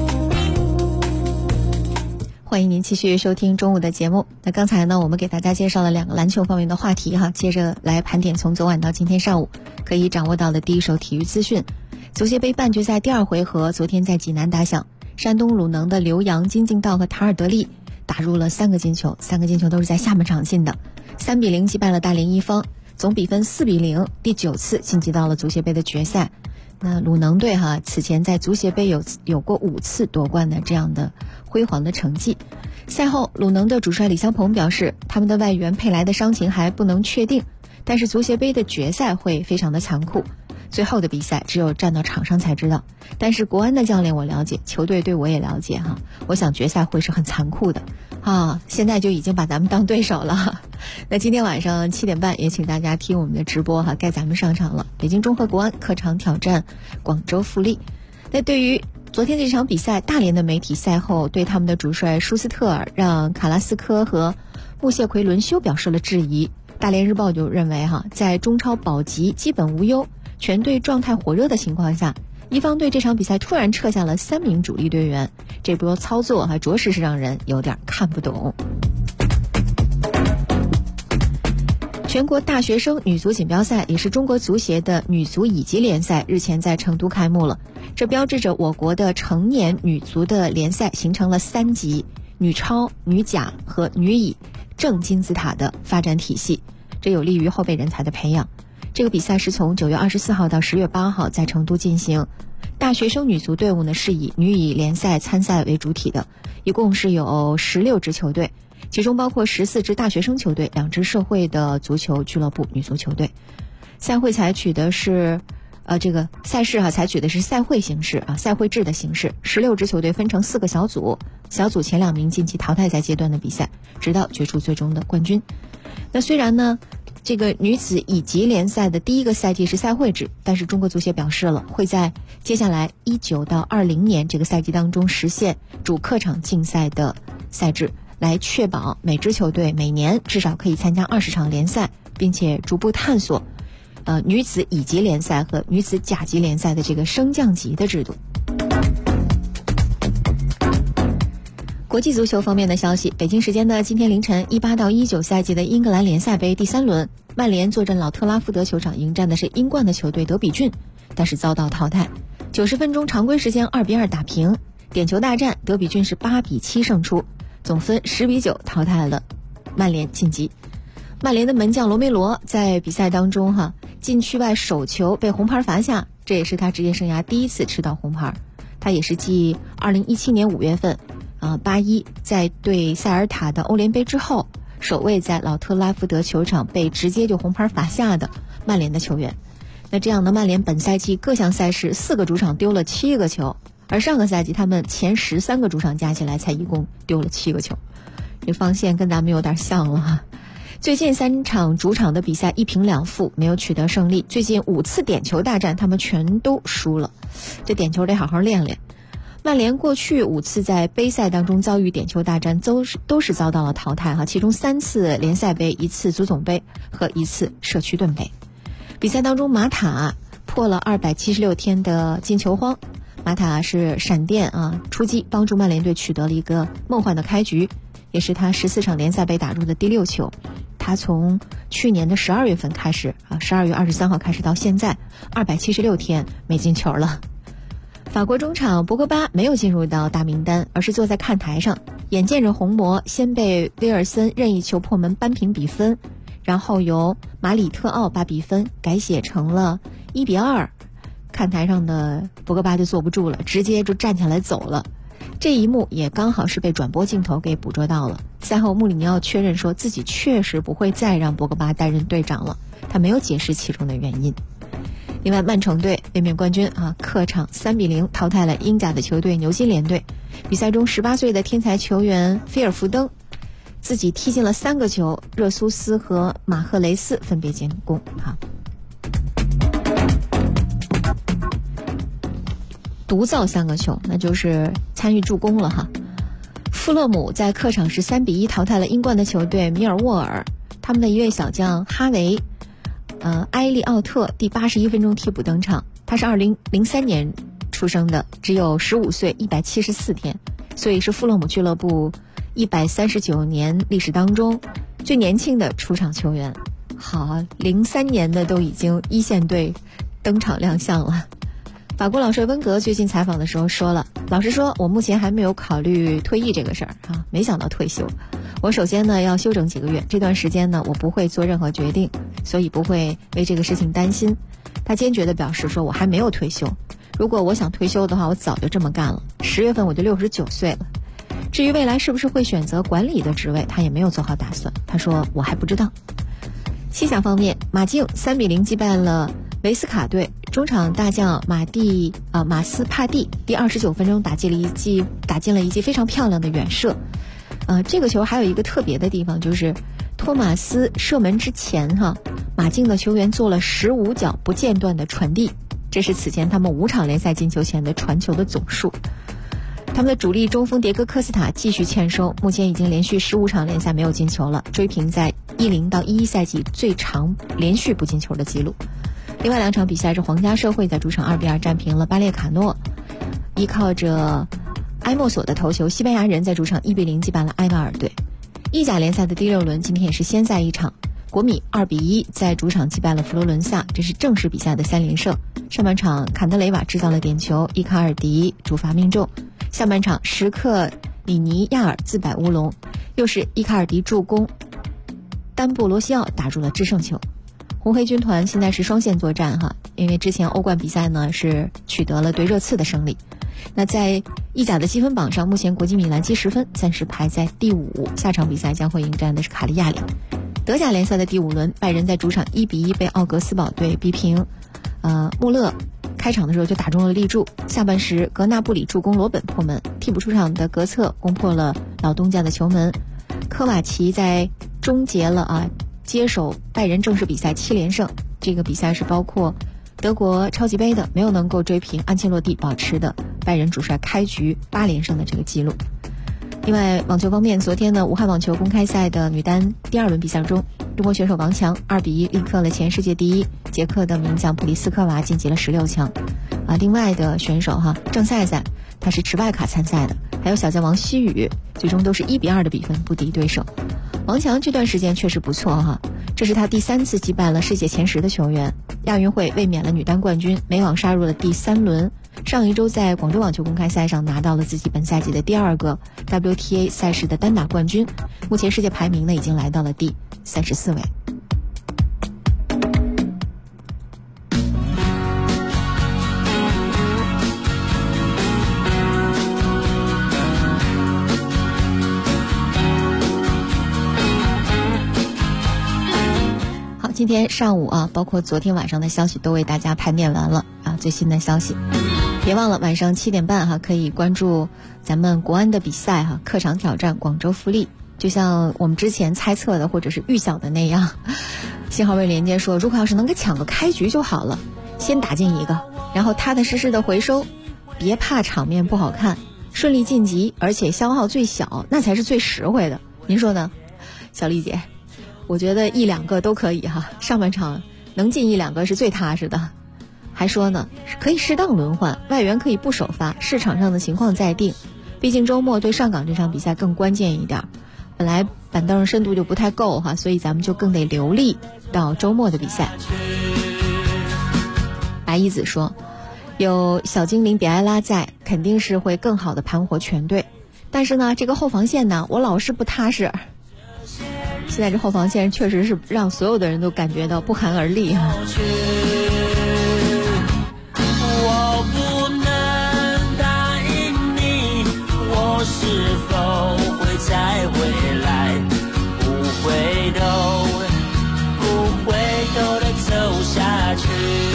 [SPEAKER 7] 欢迎您继续收听中午的节目。那刚才呢，我们给大家介绍了2个篮球方面的话题哈，接着来盘点从昨晚到今天上午可以掌握到的第一手体育资讯。足协杯半决赛第2回合昨天在济南打响，山东鲁能的刘洋、金敬道和塔尔德利打入了3个进球，3个进球都是在下半场进的，3-0击败了大连一方，总比分4-0，第9次晋级到了足协杯的决赛。那鲁能队此前在足协杯有过5次夺冠的这样的辉煌的成绩。赛后鲁能的主帅李霄鹏表示，他们的外援佩莱的伤情还不能确定，但是足协杯的决赛会非常的残酷，最后的比赛只有站到场上才知道。但是国安的教练我了解，球队对我也了解我想决赛会是很残酷的现在就已经把咱们当对手了。那今天晚上7点半也请大家听我们的直播该咱们上场了，北京中赫国安客场挑战广州富力。那对于昨天这场比赛，大连的媒体赛后对他们的主帅舒斯特尔让卡拉斯科和穆谢奎轮休表示了质疑。大连日报就认为在中超保级基本无忧，全队状态火热的情况下，一方队这场比赛突然撤下了3名主力队员，这波操作着实是让人有点看不懂。全国大学生女足锦标赛，也是中国足协的女足乙级联赛，日前在成都开幕了。这标志着我国的成年女足的联赛形成了3级，女超、女甲和女乙正金字塔的发展体系，这有利于后备人才的培养。 这个比赛是从9月24号到10月8号在成都进行。大学生女足队伍呢是以女乙联赛参赛为主体的，一共是有16支球队，其中包括14支大学生球队、2支社会的足球俱乐部女足球队。赛会采取的是这个赛事采取的是赛会形式赛会制的形式，16支球队分成4个小组，小组前2名晋级淘汰赛阶段的比赛，直到决出最终的冠军。那虽然呢这个女子乙级联赛的第一个赛季是赛会制，但是中国足协表示了会在接下来19到20年这个赛季当中实现主客场竞赛的赛制，来确保每支球队每年至少可以参加20场联赛，并且逐步探索女子乙级联赛和女子甲级联赛的这个升降级的制度。国际足球方面的消息，北京时间的今天凌晨，18到19赛季的英格兰联赛杯第3轮，曼联坐镇老特拉福德球场迎战的是英冠的球队德比郡，但是遭到淘汰。90分钟常规时间2比2打平，点球大战德比郡是8比7胜出，总分10比9淘汰了曼联晋级。曼联的门将罗梅罗在比赛当中禁区外手球被红牌罚下，这也是他职业生涯第一次吃到红牌。他也是继2017年5月份8-1在对塞尔塔的欧联杯之后，首位在老特拉福德球场被直接就红牌罚下的曼联的球员。那这样的曼联本赛季各项赛事4个主场丢了7个球，而上个赛季他们前13个主场加起来才一共丢了7个球，这防线跟咱们有点像了最近3场主场的比赛1平2负，没有取得胜利。最近5次点球大战他们全都输了，这点球得好好练练。曼联过去5次在杯赛当中遭遇点球大战都是遭到了淘汰其中3次联赛杯、1次足总杯和1次社区盾杯。比赛当中马塔破了276天的进球荒，马塔是闪电出击，帮助曼联队取得了一个梦幻的开局，也是他14场联赛杯打入的第6球。他从去年的12月份开始12月23号开始到现在276天没进球了。法国中场博格巴没有进入到大名单，而是坐在看台上，眼见着红魔先被威尔森任意球破门扳平比分，然后由马里特奥把比分改写成了1比2，看台上的博格巴就坐不住了，直接就站起来走了。这一幕也刚好是被转播镜头给捕捉到了。赛后穆里尼奥确认说自己确实不会再让博格巴担任队长了，他没有解释其中的原因。另外曼城队卫冕冠军客场3比0淘汰了英甲的球队牛津联队。比赛中18岁的天才球员菲尔福登自己踢进了3个球，热苏斯和马赫雷斯分别建功独造3个球，那就是参与助攻了富勒姆在客场是3比1淘汰了英冠的球队米尔沃尔，他们的一位小将哈维埃利奥特第81分钟替补登场，他是2003年出生的，只有15岁174天，所以是富勒姆俱乐部139年历史当中最年轻的出场球员。好，03年的都已经一线队登场亮相了。法国老帅温格最近采访的时候说了，老实说我目前还没有考虑退役这个事儿没想到退休。我首先呢要休整几个月，这段时间呢我不会做任何决定，所以不会为这个事情担心。他坚决地表示说我还没有退休，如果我想退休的话我早就这么干了，10月份我就69岁了。至于未来是不是会选择管理的职位，他也没有做好打算，他说我还不知道。西甲方面，马竞3比0击败了维斯卡队，中场大将马斯帕蒂第29分钟打进了一记非常漂亮的远射。这个球还有一个特别的地方，就是托马斯射门之前马竞的球员做了15脚不间断的传递，这是此前他们5场联赛进球前的传球的总数。他们的主力中锋迭戈科斯塔继续欠收，目前已经连续15场联赛没有进球了，追平在10到11赛季最长连续不进球的记录。另外2场比赛是皇家社会在主场2比2战平了巴列卡诺，依靠着埃莫索的头球，西班牙人在主场1比0击败了埃瓦尔队。意甲联赛的第6轮今天也是先赛一场，国米2比1在主场击败了佛罗伦萨，这是正式比赛的3连胜。上半场坎德雷瓦制造了点球，伊卡尔迪主罚命中，下半场什克里尼亚尔自摆乌龙，又是伊卡尔迪助攻，丹布罗西奥打入了制胜球。红红黑军团现在是双线作战哈，因为之前欧冠比赛呢是取得了对热刺的胜利。那在意甲的积分榜上，目前国际米兰积10分，暂时排在第5，下场比赛将会迎战的是卡利亚里。德甲联赛的第5轮，拜仁在主场1-1被奥格斯堡队逼平。穆勒开场的时候就打中了立柱，下半时格纳布里助攻罗本破门，替补出场的格策攻破了老东家的球门。科瓦奇在终结了接手拜仁正式比赛7连胜，这个比赛是包括德国超级杯的，没有能够追平安切洛蒂保持的拜仁主帅开局8连胜的这个记录。另外网球方面，昨天呢武汉网球公开赛的女单第2轮比赛中，中国选手王强2-1力克了前世界第1捷克的名将普利斯科娃，晋级了16强。另外的选手郑赛赛，他是持外卡参赛的，还有小将王希雨，最终都是1-2的比分不敌对手。王强这段时间确实不错这是他第3次击败了世界前10的球员，亚运会卫冕了女单冠军，美网杀入了第3轮。上一周在广州网球公开赛上拿到了自己本赛季的第2个 WTA 赛事的单打冠军，目前世界排名呢已经来到了第34位。今天上午包括昨天晚上的消息都为大家盘点完了最新的消息。别忘了晚上7点半可以关注咱们国安的比赛客场挑战广州富力。就像我们之前猜测的或者是预想的那样，信号位连接说，如果要是能给抢个开局就好了，先打进一个，然后踏踏实实的回收，别怕场面不好看，顺利晋级，而且消耗最小，那才是最实惠的。您说呢，小丽姐？我觉得1-2个都可以上半场能进1-2个是最踏实的。还说呢，可以适当轮换，外援可以不首发，市场上的情况再定。毕竟周末对上港这场比赛更关键一点，本来板凳深度就不太够所以咱们就更得留力到周末的比赛。白一子说，有小精灵比埃拉在，肯定是会更好的盘活全队。但是呢，这个后防线呢，我老是不踏实。现在这后防线确实是让所有的人都感觉到不寒而栗
[SPEAKER 4] 我不能答应你，我是否会再回来，不回头的走下去。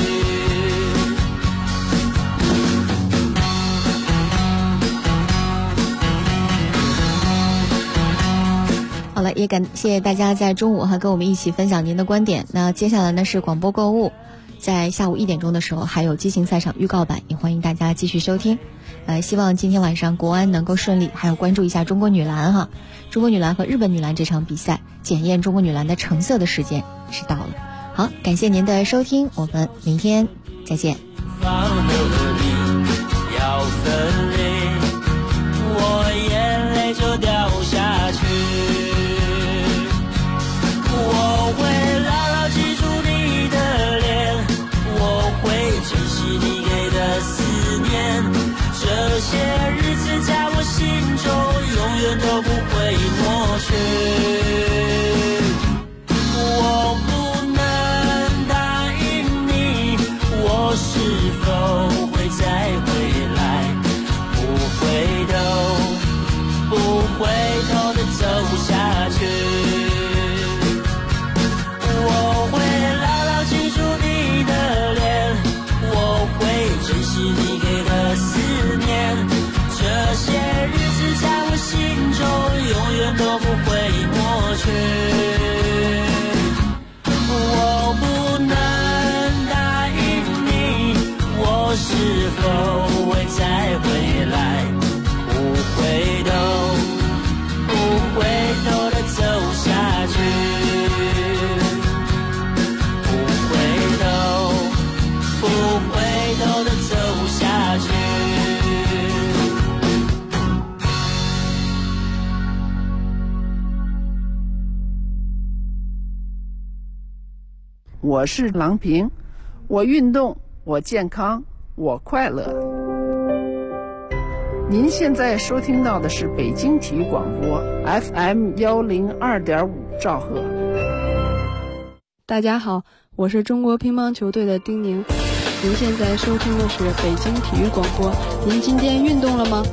[SPEAKER 7] 好了，也感谢大家在中午跟我们一起分享您的观点。那接下来呢是广播购物，在下午1点钟的时候还有激情赛场预告版，也欢迎大家继续收听。希望今天晚上国安能够顺利，还有关注一下中国女篮中国女篮和日本女篮这场比赛，检验中国女篮的成色的时间是到了。好，感谢您的收听，我们明天再见。
[SPEAKER 4] 要分离，我眼泪就掉下去。我会牢牢记住你的脸，我会珍惜你给的思念，这些日子在我心中永远都不会抹去。我不能答应你，我是否会再回来，不回头的走下去。我会牢牢记住你的脸，我会珍惜你给的思念，这些日子在我心中永远都不会抹去。我不能答应你，我是否会再回来，不回头的走下去。不回头的走下去。
[SPEAKER 13] 我是郎平，我运动，我健康，我快乐。您现在收听到的是北京体育广播 FM102.5兆赫。
[SPEAKER 14] 大家好，我是中国乒乓球队的丁宁。您现在收听的是北京体育广播。您今天运动了吗？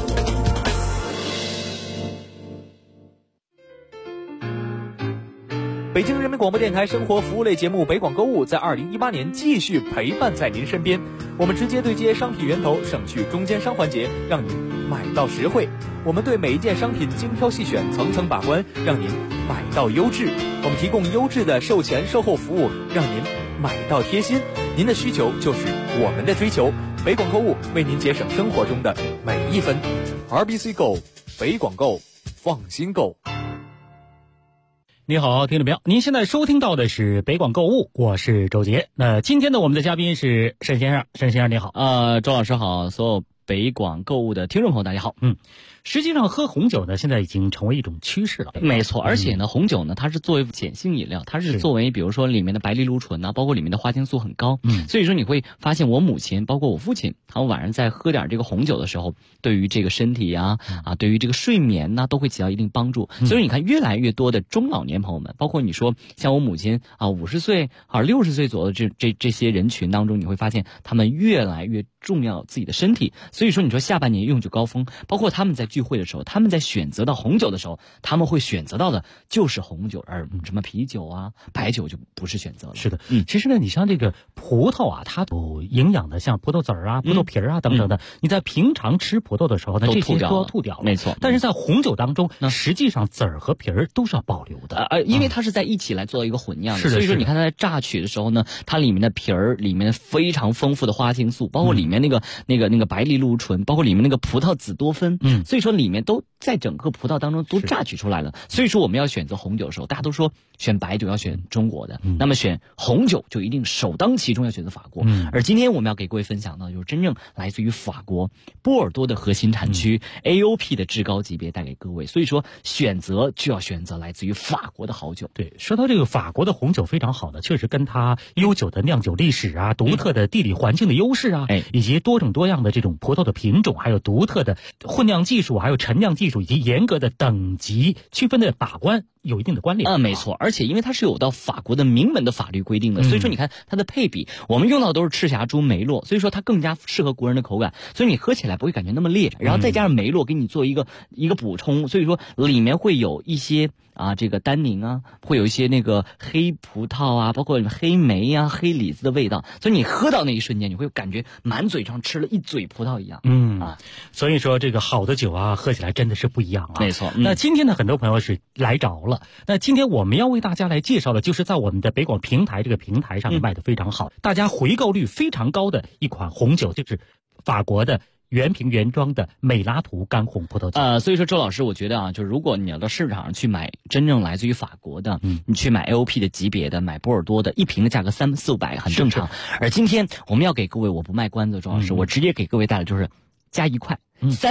[SPEAKER 15] 北京人民广播电台生活服务类节目北广购物在2018年继续陪伴在您身边。我们直接对接商品源头，省去中间商环节，让您买到实惠。我们对每一件商品精挑细选，层层把关，让您买到优质。我们提供优质的售前售后服务，让您买到贴心。您的需求就是我们的追求。北广购物为您节省生活中的每一分。RBC Go， 北广购，放心购。
[SPEAKER 16] 你好，听众朋友，您现在收听到的是北广购物，我是周杰。那今天呢，我们的嘉宾是沈先生。沈先生你好。
[SPEAKER 17] 周老师好，所有北广购物的听众朋友大家好。
[SPEAKER 16] 实际上喝红酒呢，现在已经成为一种趋势了。
[SPEAKER 17] 没错，而且呢，红酒呢，它是作为碱性饮料，它是作为比如说里面的白藜芦醇啊，包括里面的花青素很高。所以说你会发现我母亲，包括我父亲，他们晚上在喝点这个红酒的时候，对于这个身体对于这个睡眠都会起到一定帮助。所以你看，越来越多的中老年朋友们，包括你说像我母亲50岁60岁左右的这些人群当中，你会发现他们越来越重要自己的身体。所以说你说下半年用酒高峰，包括他们在聚会的时候，他们在选择到红酒的时候，他们会选择到的就是红酒，而什么啤酒白酒就不是选择了。
[SPEAKER 16] 是的，其实呢，你像这个葡萄它有营养的，像葡萄籽儿葡萄皮儿等等的，你在平常吃葡萄的时候呢，这些都要吐掉了。
[SPEAKER 17] 没错。
[SPEAKER 16] 但是在红酒当中，实际上籽儿和皮儿都是要保留的，
[SPEAKER 17] 因为它是在一起来做一个混酿的。
[SPEAKER 16] 所
[SPEAKER 17] 以说你看它在榨取的时候呢，它里面的皮儿里面非常丰富的花青素，包括里面那个白藜芦醇，包括里面那个葡萄籽多酚，所以说里面都在整个葡萄当中都榨取出来了。所以说我们要选择红酒的时候，大家都说选白酒要选中国的，那么选红酒就一定首当其冲要选择法国。而今天我们要给各位分享的就是真正来自于法国波尔多的核心产区 AOP 的至高级别带给各位。所以说选择就要选择来自于法国的好酒。
[SPEAKER 16] 对，说到这个法国的红酒非常好的，确实跟它悠久的酿酒历史独特的地理环境的优势以及多种多样的这种葡萄的品种，还有独特的混酿技术，还有陈酿技术以及严格的等级区分的把关有一定的关联。
[SPEAKER 17] 没错，而且因为它是有到法国的明文的法律规定的，所以说你看它的配比，我们用到的都是赤霞珠梅洛，所以说它更加适合国人的口感，所以你喝起来不会感觉那么烈，然后再加上梅洛给你做一个补充，所以说里面会有一些这个单宁会有一些那个黑葡萄包括黑莓黑李子的味道，所以你喝到那一瞬间，你会感觉满嘴上吃了一嘴葡萄一样。
[SPEAKER 16] 所以说这个好的酒喝起来真的是不一样
[SPEAKER 17] 没错。
[SPEAKER 16] 那今天呢，很多朋友是来着了。那今天我们要为大家来介绍的，就是在我们的北广平台这个平台上面卖的非常好，大家回购率非常高的一款红酒，就是法国的原瓶原装的美拉图干红葡萄酒。
[SPEAKER 17] 所以说周老师，我觉得就是如果你要到市场上去买真正来自于法国的，你去买 AOP 的级别的，买波尔多的，一瓶的价格300-400很正常。而今天我们要给各位，我不卖关子，周老师，我直接给各位带来就是加1块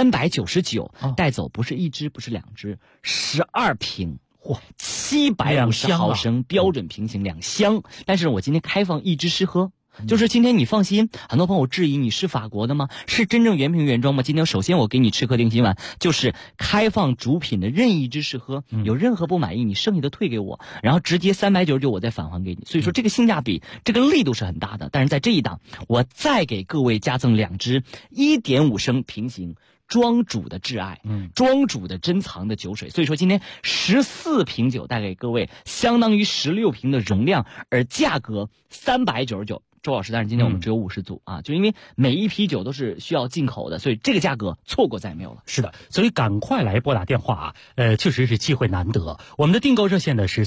[SPEAKER 17] ，399，带走不是1支，不是2支，12瓶。750毫升标准瓶型2箱，但是我今天开放1支试喝。就是今天你放心，很多朋友质疑你是法国的吗？是真正原瓶原装吗？今天首先我给你吃颗定心丸，就是开放主品的任意一支试喝，有任何不满意你剩下的退给我，然后直接399我再返还给你。所以说这个性价比，这个力度是很大的。但是在这一档，我再给各位加赠2支1.5升瓶型庄主的挚爱，庄主的珍藏的酒水。所以说今天14瓶酒带给各位，相当于16瓶的容量，而价格399。周老师，但是今天我们只有50组就因为每一批酒都是需要进口的，所以这个价格错过再也没有了。
[SPEAKER 16] 是的，所以赶快来拨打电话确实是机会难得。我们的订购热线呢是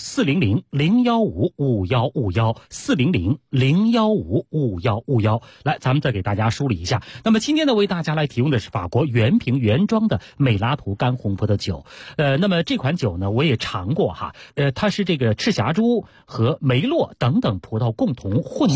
[SPEAKER 16] 400-015-5151，400-015-5151。来，咱们再给大家梳理一下。那么今天呢，为大家来提供的是法国原瓶原装的美拉图干红葡萄酒。那么这款酒呢，我也尝过它是这个赤霞珠和梅洛等等葡萄共同混酿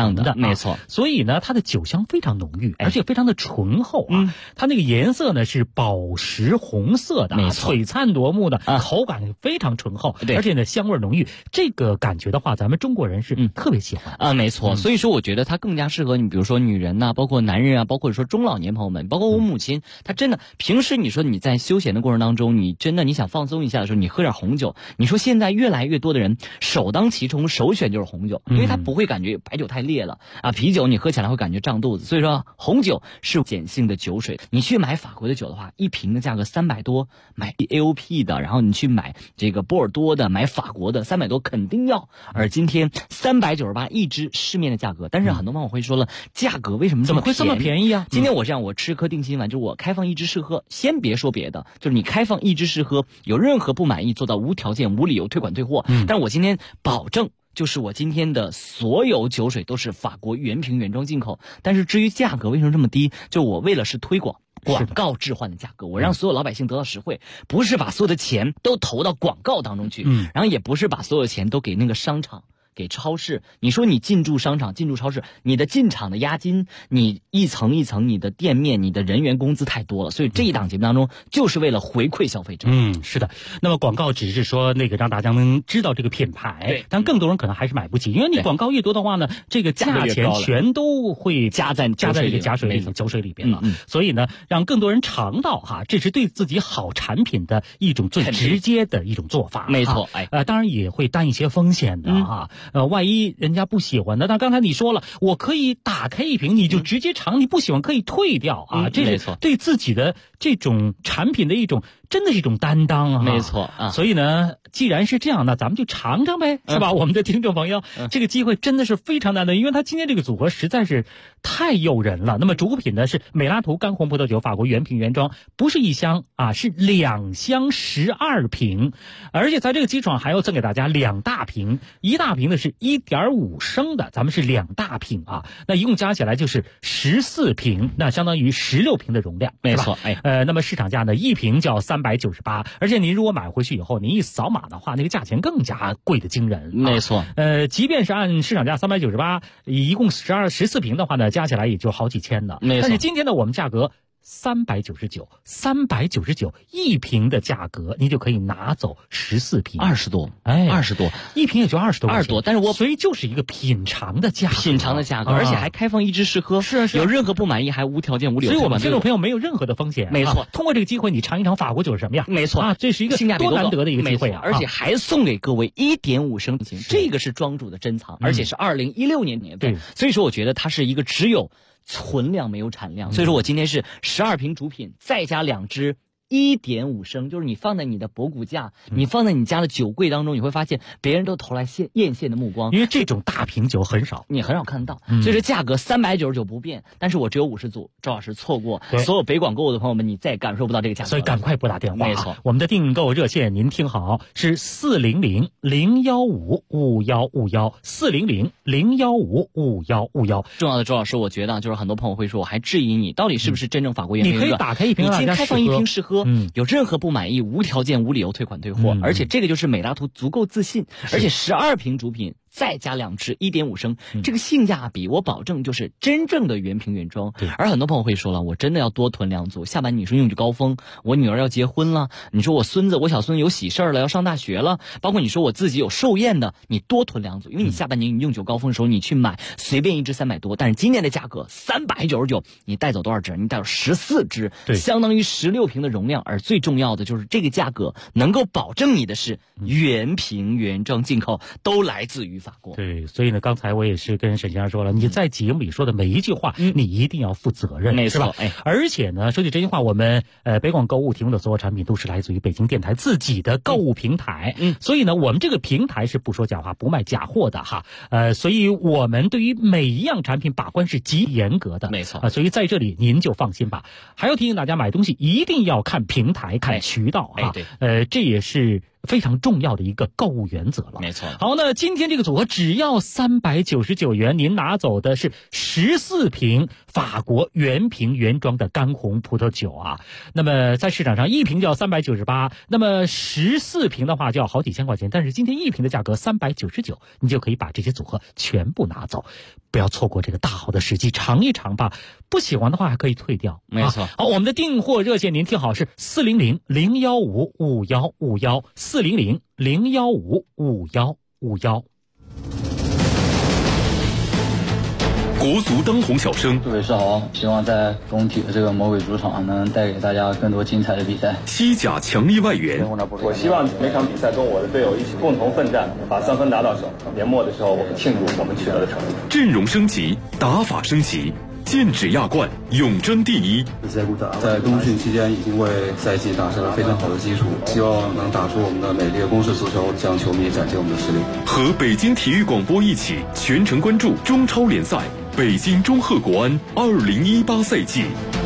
[SPEAKER 16] 样的，
[SPEAKER 17] 没错。
[SPEAKER 16] 所以呢，它的酒香非常浓郁，而且非常的醇厚啊。它那个颜色呢是宝石红色的，璀璨夺目的，口感非常醇厚，而且呢香味浓郁。这个感觉的话，咱们中国人是特别喜欢
[SPEAKER 17] 啊，没错。所以说，我觉得它更加适合你，比如说女人呐，包括男人啊，包括说中老年朋友们，包括我母亲，她真的平时你说你在休闲的过程当中，你真的你想放松一下的时候，你喝点红酒。你说现在越来越多的人首当其冲首选就是红酒，因为它不会感觉白酒太烈了啊，啤酒你喝起来会感觉胀肚子，所以说红酒是碱性的酒水。你去买法国的酒的话，一瓶的价格300多，买 AOP 的，然后你去买这个波尔多的，买法国的300多肯定要。而今天398一支市面的价格，但是很多朋友会说了，价格为什么
[SPEAKER 16] 怎么会这么便宜啊？
[SPEAKER 17] 今天我这样，我吃颗定心丸，就是我开放一支试喝，先别说别的，就是你开放一支试喝，有任何不满意做到无条件无理由退款退货。但我今天保证，就是我今天的所有酒水都是法国原瓶原装进口。但是至于价格为什么这么低，就我为了是推广广告置换的价格，我让所有老百姓得到实惠，不是把所有的钱都投到广告当中去，然后也不是把所有的钱都给那个商场给超市。你说你进驻商场进驻超市，你的进场的押金，你一层一层你的店面你的人员工资太多了，所以这一档节目当中就是为了回馈消费者。
[SPEAKER 16] 是的。那么广告只是说那个让大家能知道这个品牌，但更多人可能还是买不起，因为你广告越多的话呢，这个价钱全都会加在这个酒水里边了。所以呢，让更多人尝到哈，这是对自己好产品的一种最直接的一种做法。
[SPEAKER 17] 没错。
[SPEAKER 16] 当然也会担一些风险的哈。万一人家不喜欢的，那刚才你说了，我可以打开一瓶，你就直接尝，你不喜欢可以退掉啊。这是对自己的这种产品的一种，真的是一种担当啊。
[SPEAKER 17] 没错啊。
[SPEAKER 16] 所以呢，既然是这样，那咱们就尝尝呗，是吧？我们的听众朋友，这个机会真的是非常难得，因为他今天这个组合实在是太诱人了。那么主品呢是美拉图干红葡萄酒，法国原瓶原装，不是一箱啊，是2箱12瓶，而且在这个基础上还要赠给大家2大瓶，一大瓶的是1.5升的，咱们是2大瓶啊，那一共加起来就是14瓶，那相当于16瓶的容量，
[SPEAKER 17] 没错。
[SPEAKER 16] 那么市场价呢，一瓶叫398，而且您如果买回去以后，您一扫码的话，那个价钱更加贵的惊人。
[SPEAKER 17] 没错。
[SPEAKER 16] 即便是按市场价398，一共14瓶的话呢，加起来也就好几千的。
[SPEAKER 17] 没错。
[SPEAKER 16] 但是今天呢，我们价格399一瓶的价格，你就可以拿走14瓶
[SPEAKER 17] ，20多
[SPEAKER 16] 一瓶也就20多，
[SPEAKER 17] 但是
[SPEAKER 16] 所以就是一个品尝的价格，
[SPEAKER 17] 而且还开放一支试喝，
[SPEAKER 16] 是
[SPEAKER 17] 有任何不满意还无条件无理由。
[SPEAKER 16] 所以我们听众朋友没有任何的风险，
[SPEAKER 17] 没错。
[SPEAKER 16] 通过这个机会，你尝一尝法国酒是什么样，
[SPEAKER 17] 没错
[SPEAKER 16] 啊，这是一个多难得的一个机会啊，
[SPEAKER 17] 而且还送给各位1.5升瓶，这个是庄主的珍藏，而且是2016年年份，所以说我觉得它是一个只有存量没有产量，所以说我今天是12瓶主品，再加2支1.5升，就是你放在你的博古架，你放在你家的酒柜当中，你会发现别人都投来艳羡的目光，
[SPEAKER 16] 因为这种大瓶酒很少，
[SPEAKER 17] 你很少看到，所以说价格399不变，但是我只有50组，周老师错过所有北广购的朋友们，你再也感受不到这个价格，
[SPEAKER 16] 所以赶快拨打电话。
[SPEAKER 17] 没错，
[SPEAKER 16] 我们的订购热线您听好，是400-015-5151，400-015-5151。
[SPEAKER 17] 重要的周老师，我觉得就是很多朋友会说，我还质疑你到底是不是真正法国原瓶，
[SPEAKER 16] 你可以打开一瓶，
[SPEAKER 17] 你先开放一瓶试喝，有任何不满意无条件无理由退款退货，而且这个就是美拉图足够自信，而且12瓶主品再加2支1.5升，这个性价比我保证就是真正的原瓶原装。而很多朋友会说了，我真的要多囤2组，下半年你说用酒高峰，我女儿要结婚了，你说我小孙有喜事了，要上大学了，包括你说我自己有寿宴的，你多囤2组，因为你下半年你用酒高峰的时候你去买随便一支300多，但是今年的价格399，你带走多少支？你带走14支，相当于16瓶的容量，而最重要的就是这个价格能够保证你的是原瓶原装进口，都来自于法国。
[SPEAKER 16] 对，所以呢，刚才我也是跟沈先生说了，你在节目里说的每一句话，你一定要负责任，是吧？而且呢，说起真心话，我们北广购物提供的所有产品都是来自于北京电台自己的购物平台，所以呢，我们这个平台是不说假话、不卖假货的哈。所以我们对于每一样产品把关是极严格的，
[SPEAKER 17] 没错。
[SPEAKER 16] 所以在这里您就放心吧。还要提醒大家，买东西一定要看平台、看渠道哈。
[SPEAKER 17] 对，
[SPEAKER 16] 这也是非常重要的一个购物原则了。
[SPEAKER 17] 没错。
[SPEAKER 16] 好，那今天这个组合只要399元，您拿走的是14瓶法国原瓶原装的干红葡萄酒啊。那么在市场上一瓶就要398，那么14瓶的话就要好几千块钱，但是今天一瓶的价格399，你就可以把这些组合全部拿走，不要错过这个大好的时机，尝一尝吧。不喜欢的话还可以退掉。
[SPEAKER 17] 没错。
[SPEAKER 16] 好，我们的订货热线您听好是400-015-5151，400-015-5151。
[SPEAKER 6] 国足当红小生，
[SPEAKER 18] 各位是好，希望在工体的这个魔鬼主场能带给大家更多精彩的比赛。
[SPEAKER 6] 西甲强力外援，
[SPEAKER 19] 我希望每场比赛跟我的队友一起共同奋战，把3分拿到手。年末的时候，我们庆祝我们取得的成绩。
[SPEAKER 6] 阵容升级，打法升级，剑指亚冠，永争第一。
[SPEAKER 20] 在冬训期间已经为赛季打下了非常好的基础，希望能打出我们的美丽的攻势足球，向球迷展现我们的实力。
[SPEAKER 6] 和北京体育广播一起全程关注中超联赛北京中赫国安2018赛季。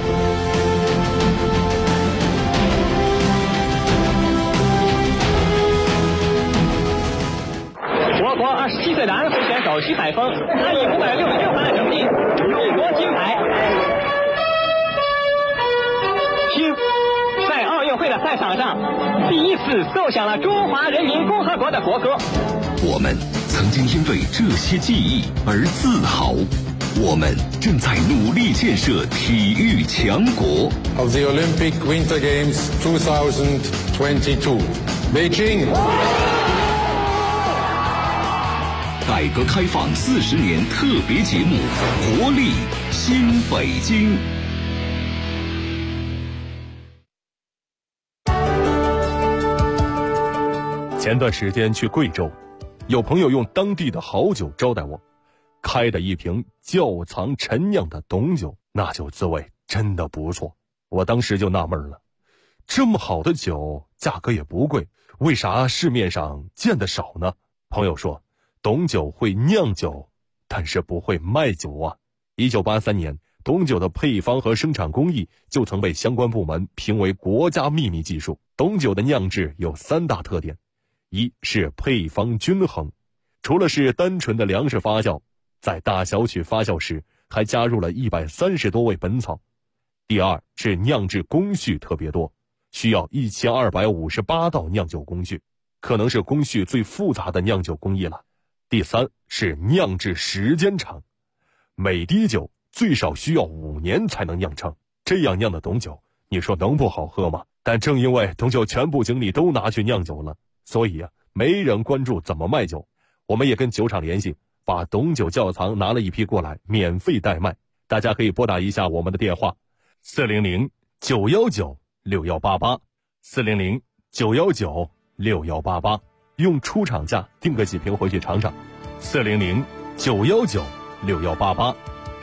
[SPEAKER 21] 我国27岁的安徽选手徐海峰，他以566分的成绩勇夺金牌。徐在奥运会的赛场上第一次奏响了中华人民共和国的国歌。
[SPEAKER 6] 我们曾经因为这些记忆而自豪，我们正在努力建设体育强国。
[SPEAKER 22] Of the Olympic Winter Games 2022, Beijing。
[SPEAKER 6] 改革开放40年特别节目《活力新北京》。
[SPEAKER 2] 前段时间去贵州，有朋友用当地的好酒招待我，开的一瓶窖藏陈酿的董酒，那酒滋味真的不错。我当时就纳闷了，这么好的酒价格也不贵，为啥市面上见得少呢？朋友说，董酒会酿酒，但是不会卖酒啊。1983年，董酒的配方和生产工艺就曾被相关部门评为国家秘密技术。董酒的酿制有3大特点，一是配方均衡，除了是单纯的粮食发酵，在大小曲发酵时还加入了130多味本草。第二是酿制工序特别多，需要1258道酿酒工序，可能是工序最复杂的酿酒工艺了。第三是酿制时间长，每滴酒最少需要5年才能酿成，这样酿的董酒，你说能不好喝吗？但正因为董酒全部精力都拿去酿酒了，所以没人关注怎么卖酒。我们也跟酒厂联系，把董酒窖藏拿了一批过来，免费代卖。大家可以拨打一下我们的电话，400-919-6188 400-919-6188，用出厂价订个几瓶回去尝尝。400-919-6188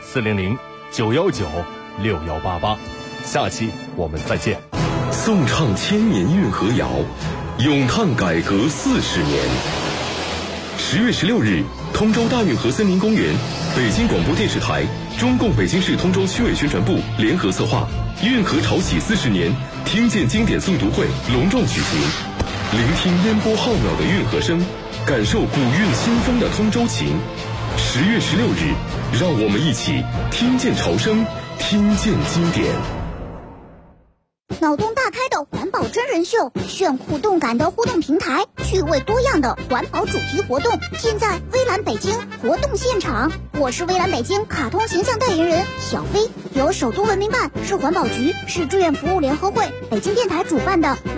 [SPEAKER 2] 400-919-6188。下期我们再见。
[SPEAKER 6] 颂唱千年运河谣，咏叹改革40年。10月16日，通州大运河森林公园，北京广播电视台、中共北京市通州区委宣传部联合策划运河潮起40年听见经典诵读会隆重举行，聆听烟波浩渺的运河声，感受古韵新风的通州情。10月16日，让我们一起听见潮声，听见经典。
[SPEAKER 23] 脑洞大开的环保真人秀，炫酷动感的互动平台，趣味多样的环保主题活动，尽在微蓝北京活动现场。我是微蓝北京卡通形象代言人小飞，由首都文明办、市环保局、市志愿服务联合会、北京电台主办的